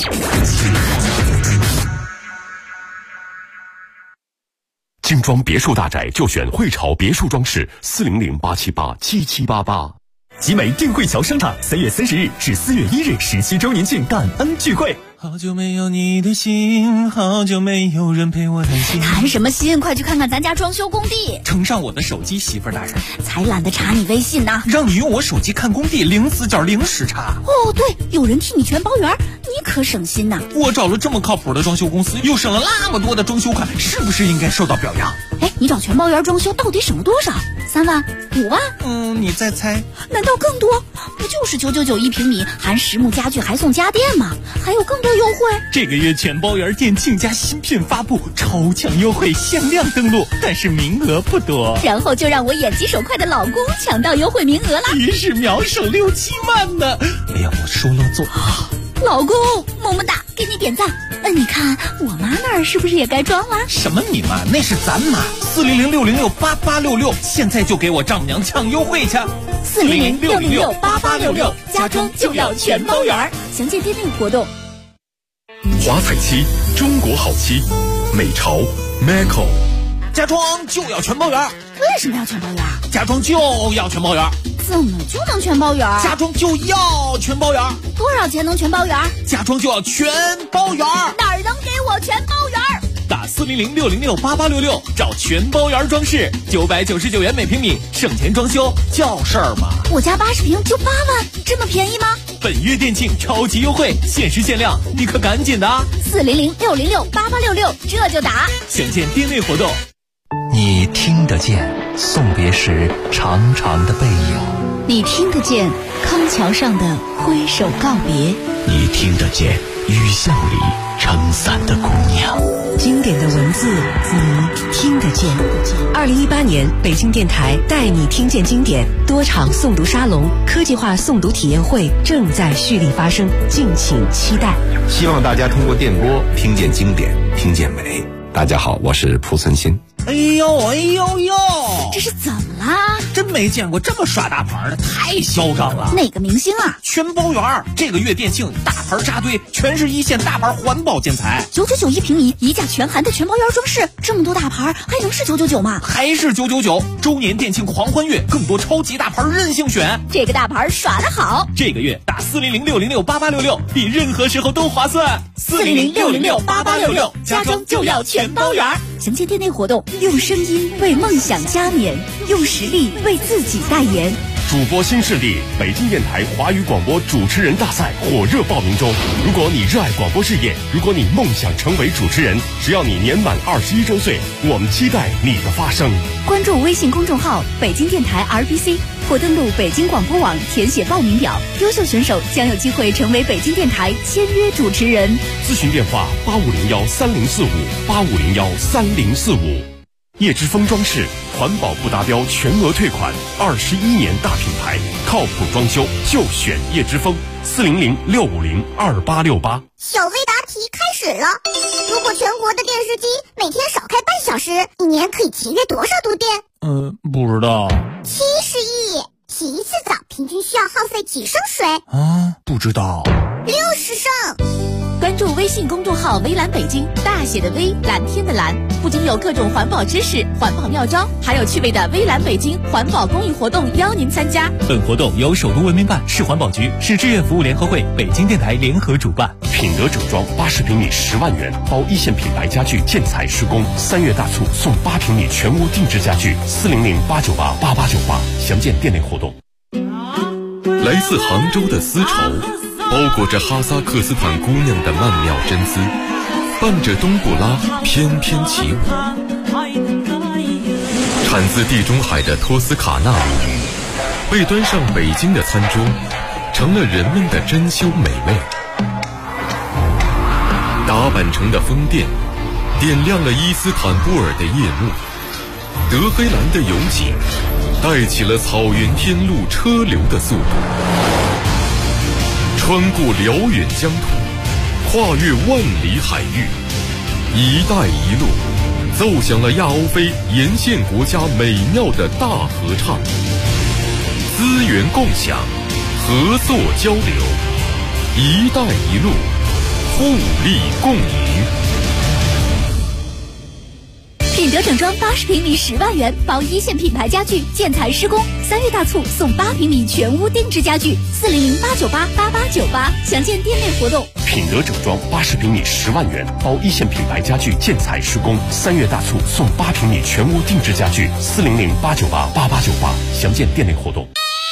精装别墅大宅就选汇潮别墅装饰，400-878-7788。 集美定汇桥商场3月30日至4月1日17周年庆感恩聚会。 好久没有你的心，好久没有人陪我谈心。 谈什么心？快去看看咱家装修工地。 呈上我的手机，媳妇儿大人。 才懒得查你微信呢。 让你用我手机看工地，0死角0时差。 哦，对，有人替你全包圆，你可省心呐。 我找了这么靠谱的装修公司，又省了那么多的装修款，是不是应该受到表扬？ 哎，你找全包圆装修到底省了多少？3万、5万？ 你再猜？ 难道更多？不就是999一平米，含实木家具还送家电吗？还有更多优惠。 这个月全包圆店竞价新品发布，超强优惠，限量登录，但是名额不多。 然后就让我眼疾手快的老公抢到优惠名额了， 一时秒手6-7万呢！哎呀，我说了做。 老公，么么哒，给你点赞。你看我妈那儿是不是也该装了？ 什么你妈？那是咱妈，400-606-8866，现在就给我丈母娘抢优惠去。 400-606-8866，家装就要全包圆。详见店内活动。 华彩漆，中国好漆，美潮 Maco。 家装就要全包圆。 为什么要全包圆？ 家装就要全包圆。 怎么就能全包圆？ 家装就要全包圆。 多少钱能全包圆？ 家装就要全包圆。 哪儿能给我全包圆？ 打400-606-8866，找全包圆装饰，999元每平米，省钱装修叫事儿吗？ 我家80平就8万，这么便宜吗？ 本月店庆超级优惠，限时限量，你可赶紧的啊 ！400-606-8866，这就打。 详见店内活动。 你听得见送别时长长的背影， 你听得见康桥上的挥手告别， 你听得见雨巷里撑伞的姑娘。 经典的文字，你听得见。2018年北京电台带你听见经典多场诵读沙龙、科技化诵读体验会正在蓄力发生，敬请期待。 希望大家通过电波听见经典，听见美。大家好，我是蒲存昕。 哎呦哎呦呦， 这是怎么啦？ 真没见过这么耍大牌的，太嚣张了。 哪个明星啊？ 全包圆，这个月店庆大牌扎堆，全是一线大牌环保建材 ，999一平米，一价全含的全包圆装饰，这么多大牌还能是999吗？ 还是999。周年店庆狂欢月，更多超级大牌任性选， 这个大牌耍得好。 这个月打400-606-8866，比任何时候都划算。 400-606-8866，家装就要全包圆。详见店内活动，用声音为梦想加冕，用实力为自己代言。 主播新势力，北京电台华语广播主持人大赛火热报名中。如果你热爱广播事业，如果你梦想成为主持人，只要你年满21周岁，我们期待你的发声。 关注微信公众号北京电台 RBC， 或登录北京广播网填写报名表，优秀选手将有机会成为北京电台签约主持人。 咨询电话85013045，85013045。叶之峰装饰，环保不达标全额退款，21年大品牌，靠谱装修就选叶之峰。400-650-2868。 小微答题开始了。如果全国的电视机每天少开半小时，一年可以节约多少度电？ 不知道。 70亿。洗一次澡平均需要耗费几升水？ 不知道。 60升。 关注微信公众号微蓝北京，大写的微，蓝天的蓝，不仅有各种环保知识、环保妙招，还有趣味的微蓝北京环保公益活动邀您参加。 本活动由首都文明办、市环保局、市志愿服务联合会、北京电台联合主办。 品德整装80平米10万元，包一线品牌家具建材施工，3月大促送8平米全屋定制家具，400-898-8898，详见店内活动。 来自杭州的丝绸，包裹着哈萨克斯坦姑娘的曼妙真姿，伴着冬不拉翩翩起舞。产自地中海的托斯卡纳，被端上北京的餐桌，成了人们的珍馐美味。打扮成的风电，点亮了伊斯坦布尔的夜幕。德黑兰的油井，带起了草原天路车流的速度。穿过辽远疆土，跨越万里海域，一带一路奏响了亚欧非沿线国家美妙的大合唱。资源共享，合作交流，一带一路，互利共赢。 品德整装80平米10万元，包一线品牌家具建材施工，3月大促送8平米全屋定制家具，400-898-8898，详见店内活动。 品德整装80平米10万元，包一线品牌家具建材施工，3月大促送8平米全屋定制家具，400-898-8898，详见店内活动。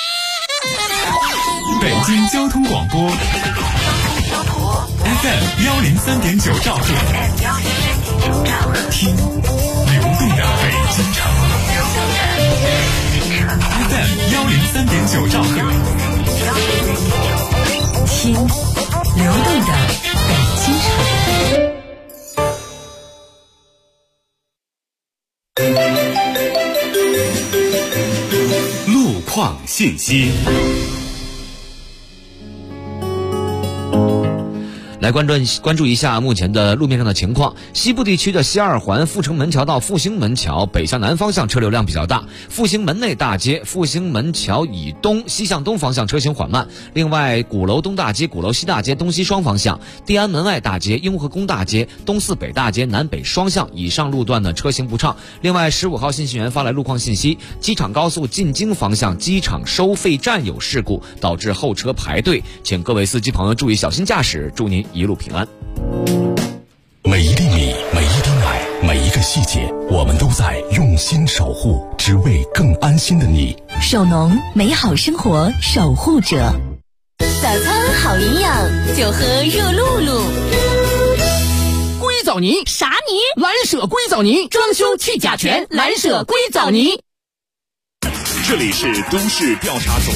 北京交通广播 FM 103.9兆赫，听流动的北京城。FM 103.9兆赫， 听流动的北京城。 路况信息。 来关注一下目前的路面上的情况。西部地区的西二环阜成门桥到复兴门桥北向南方向车流量比较大，复兴门内大街、复兴门桥以东西向东方向车行缓慢。另外，鼓楼东大街、鼓楼西大街东西双方向、地安门外大街、雍和宫大街、东四北大街南北双向以上路段的车行不畅。另外，15号信息员发来路况信息，机场高速进京方向机场收费站有事故，导致候车排队，请各位司机朋友注意小心驾驶，祝您一路平安。 每一粒米，每一滴奶，每一个细节，我们都在用心守护，只为更安心的你。 手农，美好生活守护者。早餐好营养，就喝热露露。 硅藻泥啥泥？蓝舍硅藻泥，装修去甲醛，蓝舍硅藻泥。 这里是都市调查组。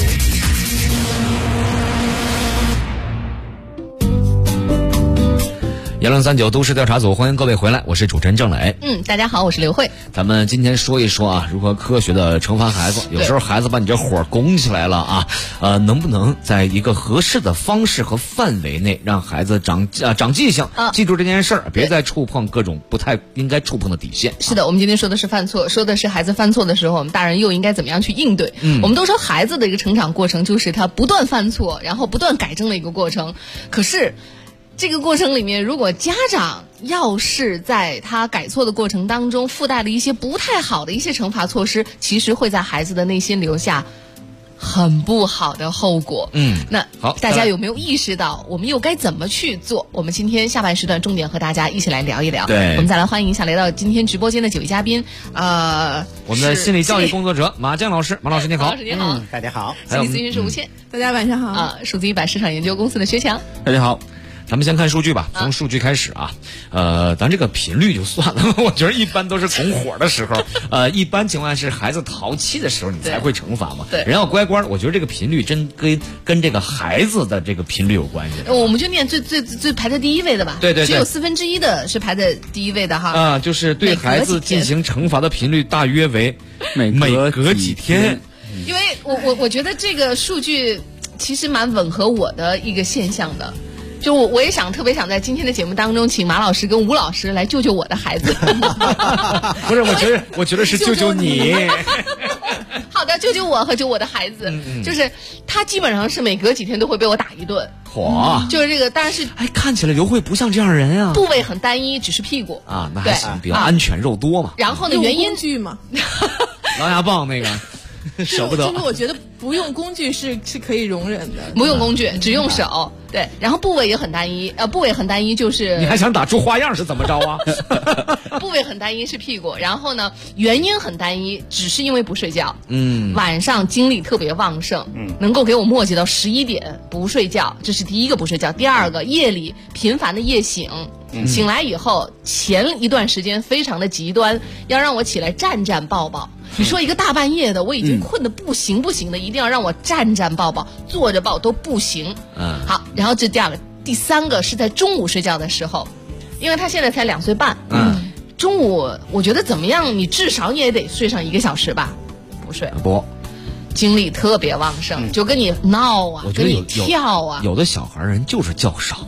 1039都市调查组，欢迎各位回来，我是主持人郑磊。 大家好，我是刘慧。 咱们今天说一说啊，如何科学的惩罚孩子。有时候孩子把你这火拱起来了啊，能不能在一个合适的方式和范围内让孩子长记性，记住这件事儿，别再触碰各种不太应该触碰的底线。 是的，我们今天说的是犯错，说的是孩子犯错的时候，我们大人又应该怎么样去应对。我们都说孩子的一个成长过程就是他不断犯错，然后不断改正的一个过程。可是这个过程里面，如果家长要是在他改错的过程当中附带了一些不太好的一些惩罚措施，其实会在孩子的内心留下很不好的后果。那好，大家有没有意识到我们又该怎么去做？我们今天下半时段重点和大家一起来聊一聊。 对， 我们再来欢迎一下来到今天直播间的几位嘉宾。 我们的心理教育工作者马江老师，马老师你好。 马老师你好。 大家好。 心理咨询师吴倩， 大家晚上好。 数字100市场研究公司的薛强， 大家好。 咱们先看数据吧，从数据开始啊。咱这个频率就算了，我觉得一般都是拱火的时候，一般情况下是孩子淘气的时候你才会惩罚嘛。 对， 人要乖乖，我觉得这个频率真跟这个孩子的这个频率有关系。 我们就念最排在第一位的吧。 对， 只有1/4的是排在第一位的哈。 就是对孩子进行惩罚的频率大约为每隔几天。 因为我觉得这个数据其实蛮吻合我的一个现象的。就我也特别想在今天的节目当中，请马老师跟吴老师来救救我的孩子。 不是，我觉得是救救你。 好的，救救我和救我的孩子。就是他基本上是每隔几天都会被我打一顿。就是这个，但是看起来刘慧不像这样人啊。 部位很单一，只是屁股啊，那还行，比较安全，肉多嘛。 然后呢，原因剧嘛， 狼牙棒那个。舍不得， 就是我觉得不用工具是可以容忍的， 不用工具，只用手。对，然后部位也很单一，部位很单一就是你还想打出花样是怎么着啊？ 部位很单一是屁股，然后呢，原因很单一，只是因为不睡觉。晚上精力特别旺盛，能够给我磨叽到11点不睡觉，这是第一个不睡觉。第二个，夜里频繁的夜醒。醒来以后，前一段时间非常的极端，要让我起来站抱抱。你说一个大半夜的，我已经困得不行的，一定要让我站抱抱，坐着抱都不行。好，然后这第二个，第三个是在中午睡觉的时候，因为他现在才2岁半。中午我觉得怎么样，你至少也得睡上1个小时吧？不睡。精力特别旺盛，就跟你闹啊，跟你跳啊。 有的小孩人就是觉少。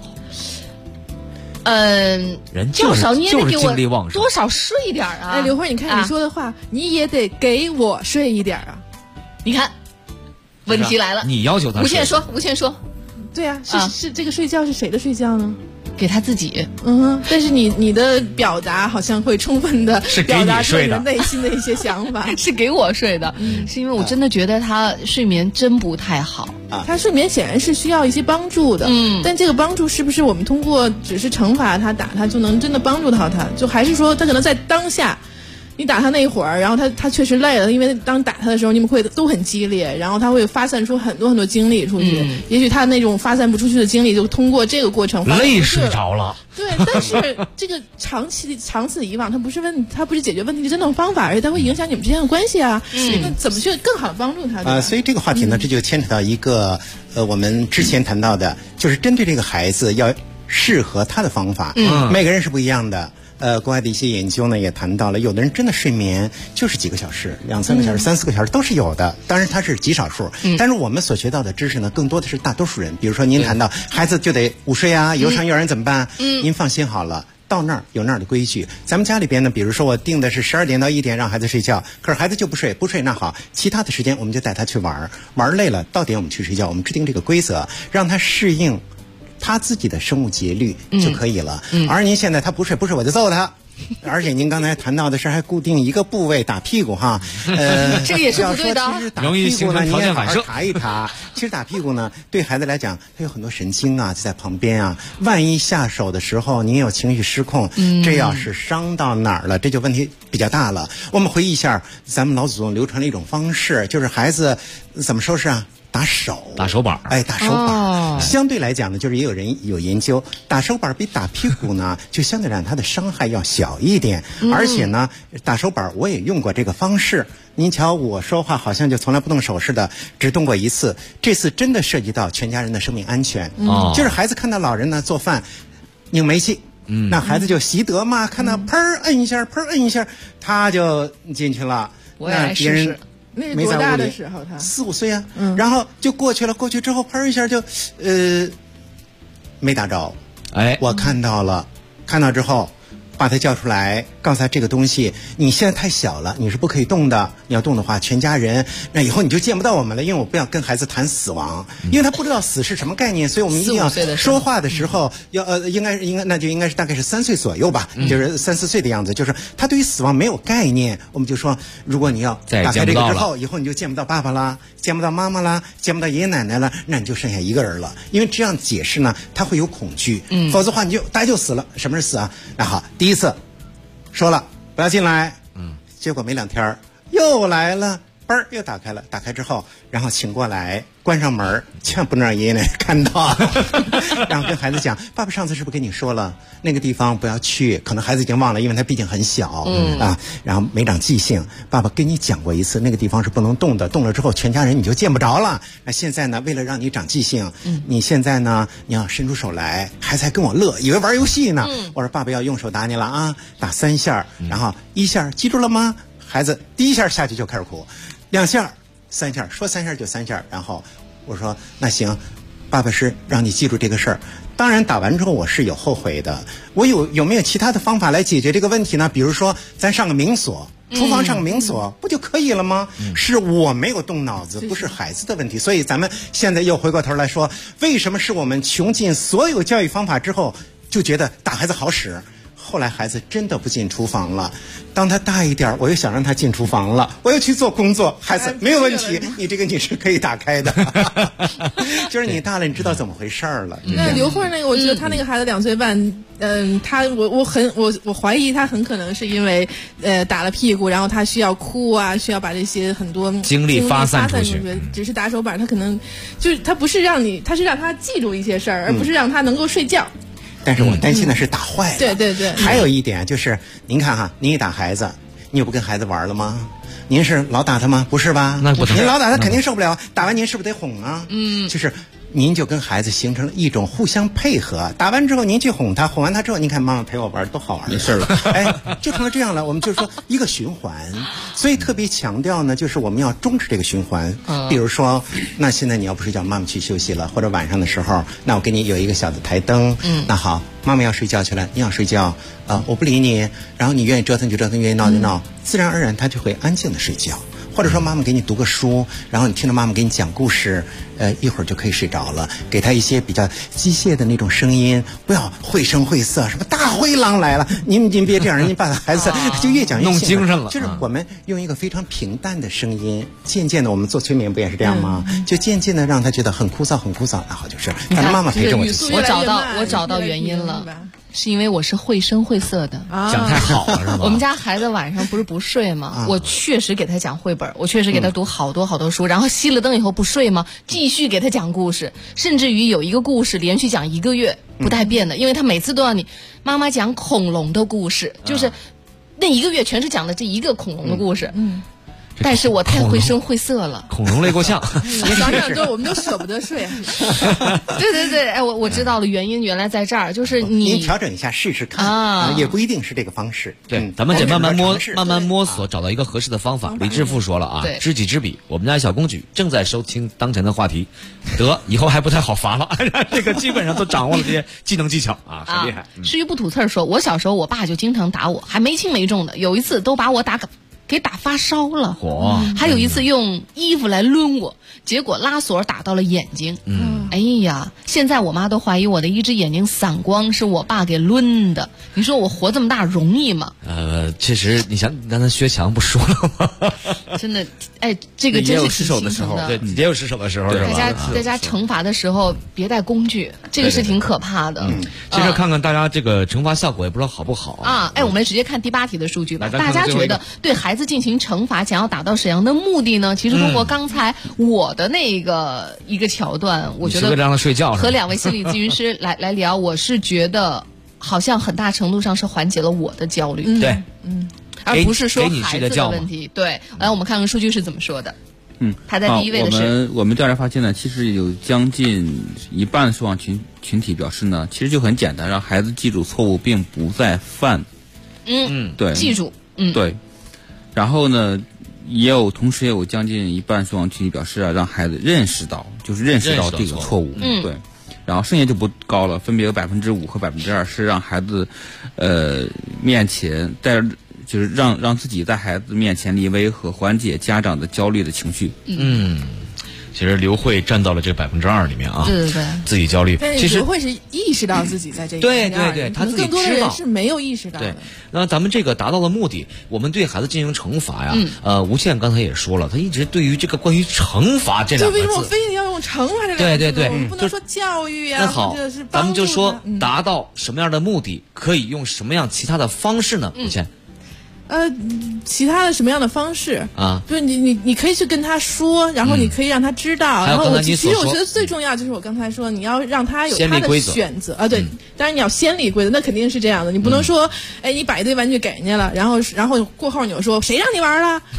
人较少你也得给我多少睡一点啊！ 刘慧，你看你说的话，你也得给我睡一点啊！ 你看，问题来了， 你要求他。 吴倩说， 对啊，是这个睡觉是谁的睡觉呢？ 给他自己。 但是你的表达好像会充分的表达出你内心的一些想法。 是给我睡的，是因为我真的觉得他睡眠真不太好。 他睡眠显然是需要一些帮助的，但这个帮助是不是我们通过只是惩罚他、打他就能真的帮助到他？就还是说他可能在当下，你打他那一会儿，然后他确实累了，因为当打他的时候你们会都很激烈，然后他会发散出很多精力出去，也许他那种发散不出去的精力就通过这个过程累睡着了。 对，但是这个长此以往，它不是解决问题的真正方法，而且它会影响你们之间的关系啊。那怎么去更好的帮助他？ 所以这个话题呢，这就牵扯到一个我们之前谈到的，就是针对这个孩子要适合他的方法。每个人是不一样的。国外的一些研究呢也谈到了，有的人真的睡眠就是几个小时，2-3个小时、3-4个小时都是有的，当然它是极少数。但是我们所学到的知识呢，更多的是大多数人。比如说您谈到孩子就得午睡啊，以后上幼儿园怎么办？您放心好了。到那儿有那儿的规矩，咱们家里边呢，比如说我定的是12点到1点让孩子睡觉，可是孩子就不睡那好，其他的时间我们就带他去玩累了，到点我们去睡觉，我们制定这个规则，让他适应他自己的生物节律就可以了。而您现在他不睡我就揍他。而且您刚才谈到的是还固定一个部位打屁股哈， 这个也是不对的， 容易形成条件反射。 查一查，其实打屁股呢，对孩子来讲，他有很多神经啊在旁边啊，万一下手的时候您有情绪失控，这要是伤到哪儿了，这就问题比较大了。我们回忆一下，咱们老祖宗流传了一种方式，就是孩子怎么收拾啊？打手板，打手板。相对来讲呢，就是也有人有研究，打手板比打屁股呢，就相对来讲它的伤害要小一点。而且呢，打手板我也用过这个方式。您瞧，我说话好像就从来不动手似的，只动过一次。这次真的涉及到全家人的生命安全。就是孩子看到老人呢做饭拧煤气。那孩子就习得嘛，看到砰摁一下，砰摁一下，他就进去了。那别人。 那多大的时候他 4-5岁啊，然后就过去了。过去之后，砰一下就，没打着。我看到了，看到之后，把他叫出来，告诉他这个东西你现在太小了，你是不可以动的。你要动的话，全家人那以后你就见不到我们了。因为我不要跟孩子谈死亡，因为他不知道死是什么概念，所以我们一定要说话的时候要应该那就应该是大概是3岁左右吧，就是3-4岁的样子。就是他对于死亡没有概念，我们就说，如果你要打开这个之后，以后你就见不到爸爸啦，见不到妈妈啦，见不到爷爷奶奶了，那你就剩下一个人了。因为这样解释呢，他会有恐惧，否则的话大家就死了。什么是死啊？那好，第一次说了不要进来，结果没2天又来了，嘣又打开了。打开之后，然后请过来，关上门，千万不能让爷爷奶奶看到。然后跟孩子讲，爸爸上次是不是跟你说了那个地方不要去？可能孩子已经忘了，因为他毕竟很小然后没长记性。爸爸跟你讲过一次，那个地方是不能动的，动了之后全家人你就见不着了。那现在呢，为了让你长记性，你现在呢，你要伸出手来。孩子还跟我乐，以为玩游戏呢。我说爸爸要用手打你了啊，打3下，然后1下，记住了吗？孩子第1下下去就开始哭，2下、3下，说3下就3下。然后我说那行，爸爸是让你记住这个事儿。当然打完之后我是有后悔的，我有没有其他的方法来解决这个问题呢？比如说咱上个冥所，厨房上个冥所不就可以了吗？是我没有动脑子，不是孩子的问题。所以咱们现在又回过头来说，为什么是我们穷尽所有教育方法之后就觉得打孩子好使？后来孩子真的不进厨房了，当他大一点，我又想让他进厨房了，我又去做工作。孩子没有问题，你这个你是可以打开的。就是你大了，你知道怎么回事了。 那刘慧那个，我觉得他那个孩子2岁半，我怀疑他很可能是因为打了屁股，然后他需要哭啊，需要把这些很多精力发散出去。 只是打手板，他可能就是他不是让你，他是让他记住一些事儿，而不是让他能够睡觉。 但是我担心的是打坏了。 对。 还有一点就是，您看哈，您一打孩子，你有不跟孩子玩了吗？您是老打他吗？不是吧？ 那不能。 您老打他肯定受不了，打完您是不是得哄啊？就是您就跟孩子形成了一种互相配合。打完之后您去哄他，哄完他之后，您看妈妈陪我玩多好玩， 没事了。 就成了这样了。我们就是说一个循环，所以特别强调呢，就是我们要终止这个循环。比如说，那现在你要不睡觉，妈妈去休息了，或者晚上的时候，那我给你有一个小的台灯。那好，妈妈要睡觉去了，你要睡觉我不理你，然后你愿意折腾就折腾，愿意闹就闹，自然而然他就会安静的睡觉。或者说妈妈给你读个书，然后你听着妈妈给你讲故事，一会儿就可以睡着了。给他一些比较机械的那种声音，不要绘声绘色，什么大灰狼来了，您别这样，您把孩子就越讲越弄精神了。 就是我们用一个非常平淡的声音，渐渐的我们做催眠不也是这样吗？就渐渐的让他觉得很枯燥，然后就是反正妈妈陪着我就行。 我找到原因了。是因为我是绘声绘色的， 讲太好了是吧？ 我们家孩子晚上不是不睡吗？我确实给他讲绘本，我确实给他读好多书，然后熄了灯以后不睡吗？继续给他讲故事，甚至于有一个故事连续讲1个月不带变的，因为他每次都要你妈妈讲恐龙的故事，就是那1个月全是讲的这一个恐龙的故事。 但是我太绘声绘色了， 恐龙类过像， 你想想都我们都舍不得睡。 对，哎，我知道了，原因原来在这儿，就是您调整一下试试看啊，也不一定是这个方式。 对，咱们得慢慢摸索，找到一个合适的方法。李志富说了啊，知己知彼。我们家小公举正在收听当前的话题，以后还不太好罚了，这个基本上都掌握了这些技能技巧啊，很厉害。 诗玉不吐刺儿说，我小时候我爸就经常打我，还没轻没重的，有一次都把我给打发烧了，还有一次用衣服来抡我，结果拉锁打到了眼睛。哎呀，现在我妈都怀疑我的一只眼睛散光是我爸给抡的。你说我活这么大容易吗？ 其实你想刚才薛强不说了吗？ 真的，哎，这个真是也有失手的时候， 对，也有失手的时候，是吧？ 大家惩罚的时候别带工具，这个是挺可怕的。 其实看看大家这个惩罚效果也不知道好不好啊。哎，我们直接看第8题的数据吧。大家觉得对孩子进行惩罚，想要达到怎样的目的呢？其实通过刚才我的那个一个桥段，我觉得让他睡觉， 和2位心理咨询师来聊，我是觉得好像很大程度上是缓解了我的焦虑。 对， 而不是说孩子的问题。对，来我们看看数据是怎么说的。排在第一位的是我们调查发现呢，其实有将近一半的受访群体表示呢，其实就很简单，让孩子记住错误并不再犯。对， 记住。 对。然后呢，同时也有将近一半受访群体表示让孩子认识到这个错误。对。然后剩下就不高了，分别有5%和2%是让孩子面前就是让自己在孩子面前立威和缓解家长的焦虑的情绪。 其实刘慧占到了这2%里面啊， 对， 自己焦虑。 但是刘慧是意识到自己在这一对，他自己知道。 更多的人是没有意识到的。 对，那咱们这个达到了目的，我们对孩子进行惩罚呀。吴倩刚才也说了，他一直对于这个关于惩罚这2个字， 就为什么我非得要用惩罚这2个字？ 对， 我们不能说教育呀， 那好， 或者是咱们就说达到什么样的目的，可以用什么样其他的方式呢？吴倩。 其他的什么样的方式啊？ 对，你可以去跟他说，然后你可以让他知道。然后其实我觉得最重要就是我刚才说，你要让他有他的选择啊。对，当然你要先立规则，那肯定是这样的。你不能说，哎，你把一堆玩具给人家了，然后过后你又说谁让你玩了？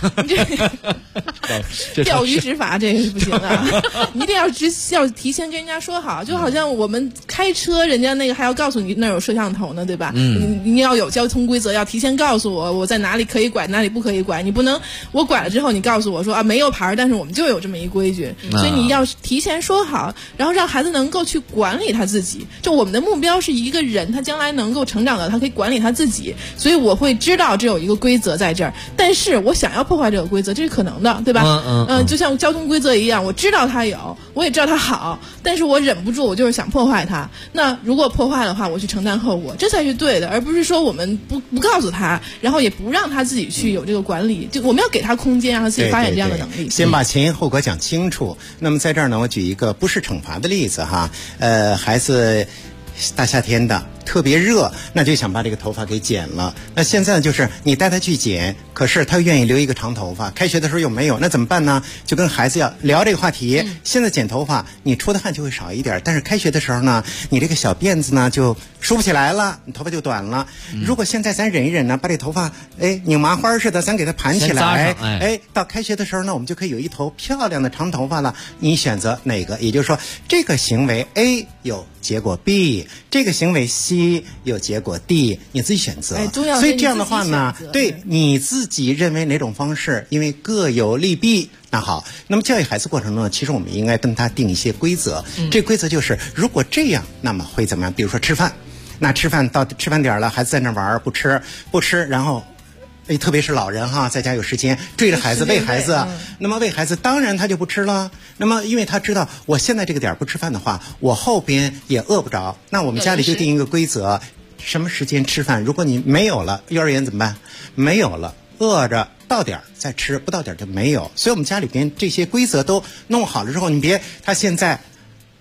这钓鱼执法这个是不行的，一定要提前跟人家说好。就好像我们开车，人家那个还要告诉你那有摄像头呢，对吧？你要有交通规则，要提前告诉我在哪里可以拐，哪里不可以拐。你不能我拐了之后你告诉我说没有牌，但是我们就有这么一规矩。所以你要提前说好，然后让孩子能够去管理他自己。就我们的目标是一个人他将来能够成长的，他可以管理他自己。所以我会知道这有一个规则在这儿，但是我想要破坏这个规则，这是可能的，对吧？就像交通规则一样，我知道它有，我也知道它好，但是我忍不住，我就是想破坏它。那如果破坏的话，我去承担后果，这才是对的，而不是说我们不告诉他，然后也不让他自己去有这个管理。就我们要给他空间，让他自己发展这样的能力。 先把前因后果讲清楚。那么在这儿呢，我举一个不是惩罚的例子哈，孩子大夏天的特别热，那就想把这个头发给剪了。那现在就是你带他去剪，可是他愿意留一个长头发，开学的时候又没有，那怎么办呢？就跟孩子要聊这个话题。现在剪头发，你出的汗就会少一点，但是开学的时候呢，你这个小辫子呢就梳不起来了，你头发就短了。如果现在咱忍一忍呢，把这头发拧麻花似的，咱给它盘起来，到开学的时候呢，我们就可以有一头漂亮的长头发了。你选择哪个？也就是说，这个行为 A 有结果 B， 这个行为 C有结果 D， 你自己选择。所以这样的话呢，对你自己认为哪种方式，因为各有利弊。那好，那么教育孩子过程中呢，其实我们应该跟他定一些规则。这规则就是，如果这样，那么会怎么样？比如说吃饭，那吃饭到吃饭点了，孩子在那玩不吃，然后。特别是老人哈，在家有时间追着孩子喂孩子，那么喂孩子当然他就不吃了。那么因为他知道我现在这个点不吃饭的话，我后边也饿不着。那我们家里就定一个规则，什么时间吃饭？如果你没有了，幼儿园怎么办？没有了，饿着到点再吃，不到点就没有。所以我们家里边这些规则都弄好了之后，你别他现在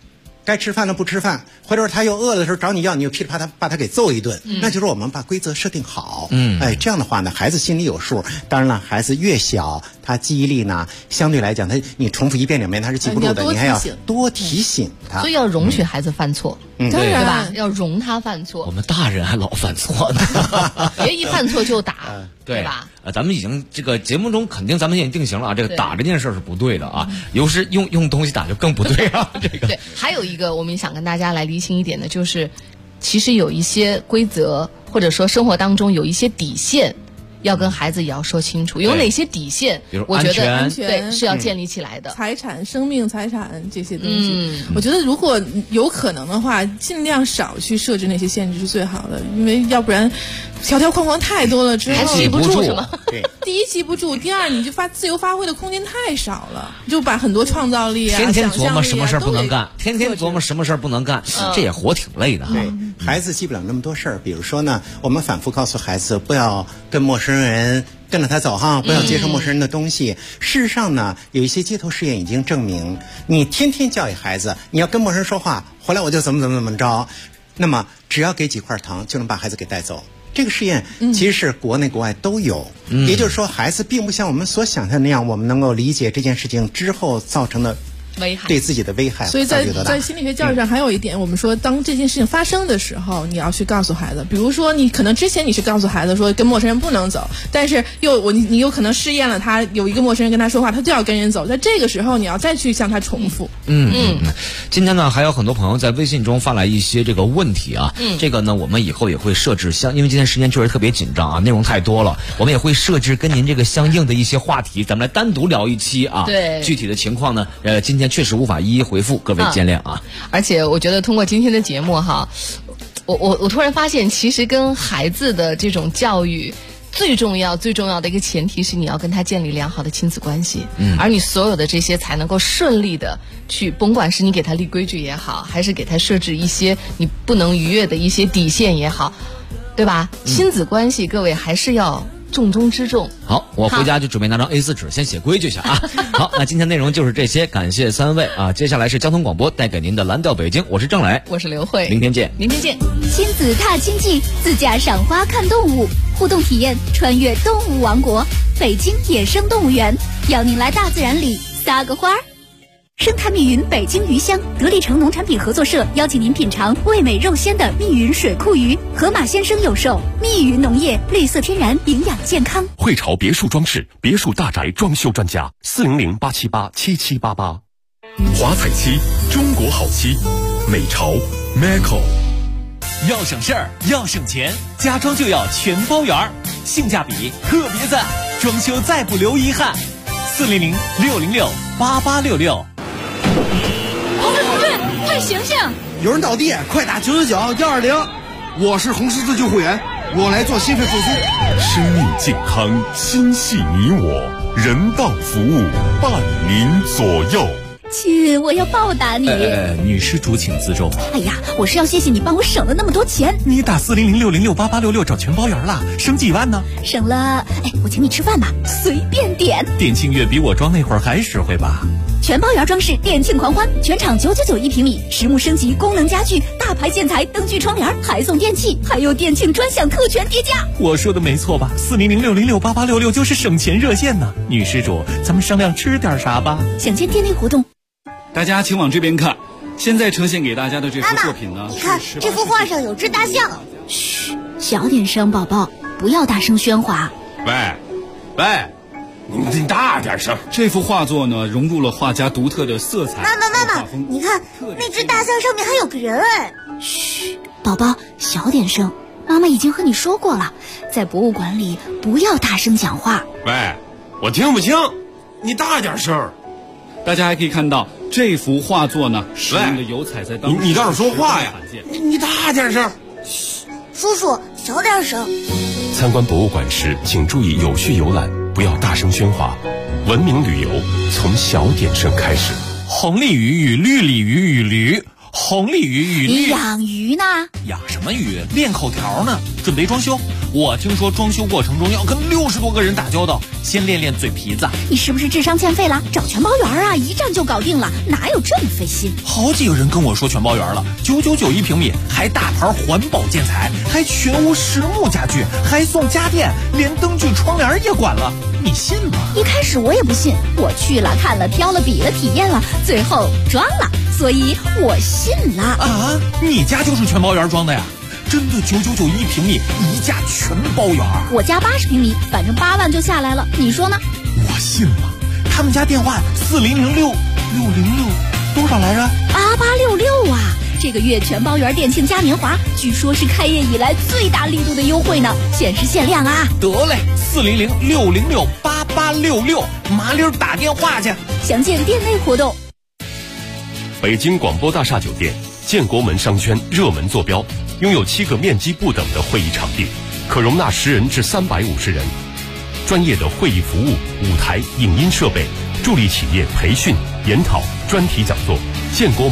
该吃饭了不吃饭，或者说他又饿的时候找你要，你又噼里啪啦把他给揍一顿，那就是我们把规则设定好。这样的话呢，孩子心里有数。当然了，孩子越小，他记忆力呢相对来讲，你重复1遍2遍他是记不住的，你还要多提醒他。 所以要容许孩子犯错，对吧？要容他犯错。 我们大人还老犯错呢， 别一犯错就打，对吧？ 咱们已经这个节目中肯定咱们已经定型了啊，这个打这件事是不对的啊，有时用东西打就更不对啊。这个对，还有一个我们想跟大家来厘清一点的，就是其实有一些规则，或者说生活当中有一些底线。要跟孩子也要说清楚，有哪些底线，我觉得安全对是要建立起来的。 财产、生命财产这些东西，我觉得如果有可能的话，尽量少去设置那些限制是最好的，因为要不然条条框框太多了之后， 还记不住是吗？ 第一记不住，第二你就自由发挥的空间太少了，就把很多创造力啊、 天天琢磨什么事儿不能干，天天琢磨什么事儿不能干，这也活挺累的哈。 对，孩子记不了那么多事儿，比如说呢，我们反复告诉孩子不要跟陌生人跟着他走哈，不要接受陌生人的东西。事实上呢，有一些街头试验已经证明，你天天教育孩子，你要跟陌生人说话，回来我就怎么着，那么只要给几块糖就能把孩子给带走。这个试验其实是国内国外都有，也就是说，孩子并不像我们所想象那样，我们能够理解这件事情之后造成的危害， 对自己的危害。 所以在心理学教育上还有一点，我们说当这件事情发生的时候，你要去告诉孩子，比如说你可能之前你是告诉孩子说跟陌生人不能走，但是你有可能试验了他有一个陌生人跟他说话，他就要跟人走，在这个时候你要再去向他重复。 今天呢还有很多朋友在微信中发来一些这个问题啊，这个呢我们以后也会设置因为今天时间确实特别紧张啊，内容太多了，我们也会设置跟您这个相应的一些话题，咱们来单独聊一期啊。 对， 具体的情况呢，今天确实无法一一回复，各位见谅啊。 而且我觉得通过今天的节目哈，我突然发现，其实跟孩子的这种教育最重要的一个前提是你要跟他建立良好的亲子关系，而你所有的这些才能够顺利的去，甭管是你给他立规矩也好，还是给他设置一些你不能逾越的一些底线也好，对吧？亲子关系各位还是要重中之重。 好，我回家就准备拿张 A4 纸先写规矩去啊。好，那今天内容就是这些，感谢3位啊。接下来是交通广播带给您的蓝调北京，我是郑磊， 我是刘慧， 明天见。 亲子踏青记，自驾赏花看动物，互动体验穿越动物王国，北京野生动物园，邀您来大自然里撒个花儿。生态密云北京鱼乡得力城农产品合作社邀请您品尝味美肉鲜的密云水库鱼，河马先生有售。密云农业，绿色天然，营养健康。 汇潮别墅装饰，别墅大宅装修专家，400-878-7788。华彩漆，中国好漆，美潮 Macco。 要省事儿，要省钱，家装就要全包圆儿，性价比特别赞，装修再不留遗憾。400-606-8866。 同志，快醒醒！ 有人倒地，快打999-120。我是红十字救护员，我来做心肺复苏。 生命健康，心系你我，人道服务伴您左右。 亲，我要报答你。 女施主请自重。 哎呀，我是要谢谢你帮我省了那么多钱。 你打400-606-8866找全包圆了，省几万呢？ 省了，我请你吃饭吧，随便点。 店庆月比我装那会儿还实惠吧？ 全包圆装饰店庆狂欢，全场999一平米，实木升级，功能家具，大牌建材，灯具窗帘，还送电器，还有店庆专享特权跌价。 我说的没错吧？400-606-8866就是省钱热线呢。女施主，咱们商量吃点啥吧？ 享见店内活动。 大家请往这边看，现在呈现给大家的这幅作品呢， 你看这幅画上有只大象。 嘘，小点声，宝宝，不要大声喧哗。 喂，你大点声。这幅画作呢，融入了画家独特的色彩。 妈妈，你看那只大象上面还有个人哎。 嘘，宝宝，小点声。妈妈已经和你说过了，在博物馆里不要大声讲话。 喂，我听不清，你大点声。大家还可以看到这幅画作呢，使用的油彩在当中。 你倒是说话呀！你大点声。 嘘，叔叔小点声。 参观博物馆时，请注意有序游览，不要大声喧哗。文明旅游从小点声开始。 红鲤鱼与绿鲤鱼与驴，红鲤鱼与绿。 你养鱼呢？ 养什么鱼？练口条呢。准备装修， 我听说装修过程中要跟60多个人打交道，先练练嘴皮子。 你是不是智商欠费了？找全包园啊，一站就搞定了，哪有这么费心？ 好几个人跟我说全包园了，999一平米，还大牌环保建材，还全屋实木家具，还送家电，连灯具窗帘也管了，你信吗？ 一开始我也不信，我去了看了挑了比了体验了，最后装了，所以我信了。 啊，你家就是全包园装的呀？真的999一平米，一价全包圆。 我家80平米，反正8万就下来了，你说呢？ 我信了。他们家电话4006多少来着 ？8866啊！这个月全包圆店庆嘉年华，据说是开业以来最大力度的优惠呢，限时限量啊！ 得嘞，40068866，麻溜打电话去。 详见店内活动。 北京广播大厦酒店建国门商圈热门坐标，拥有7个面积不等的会议场地，可容纳10人至350人。专业的会议服务、舞台、影音设备，助力企业培训、研讨、专题讲座。建国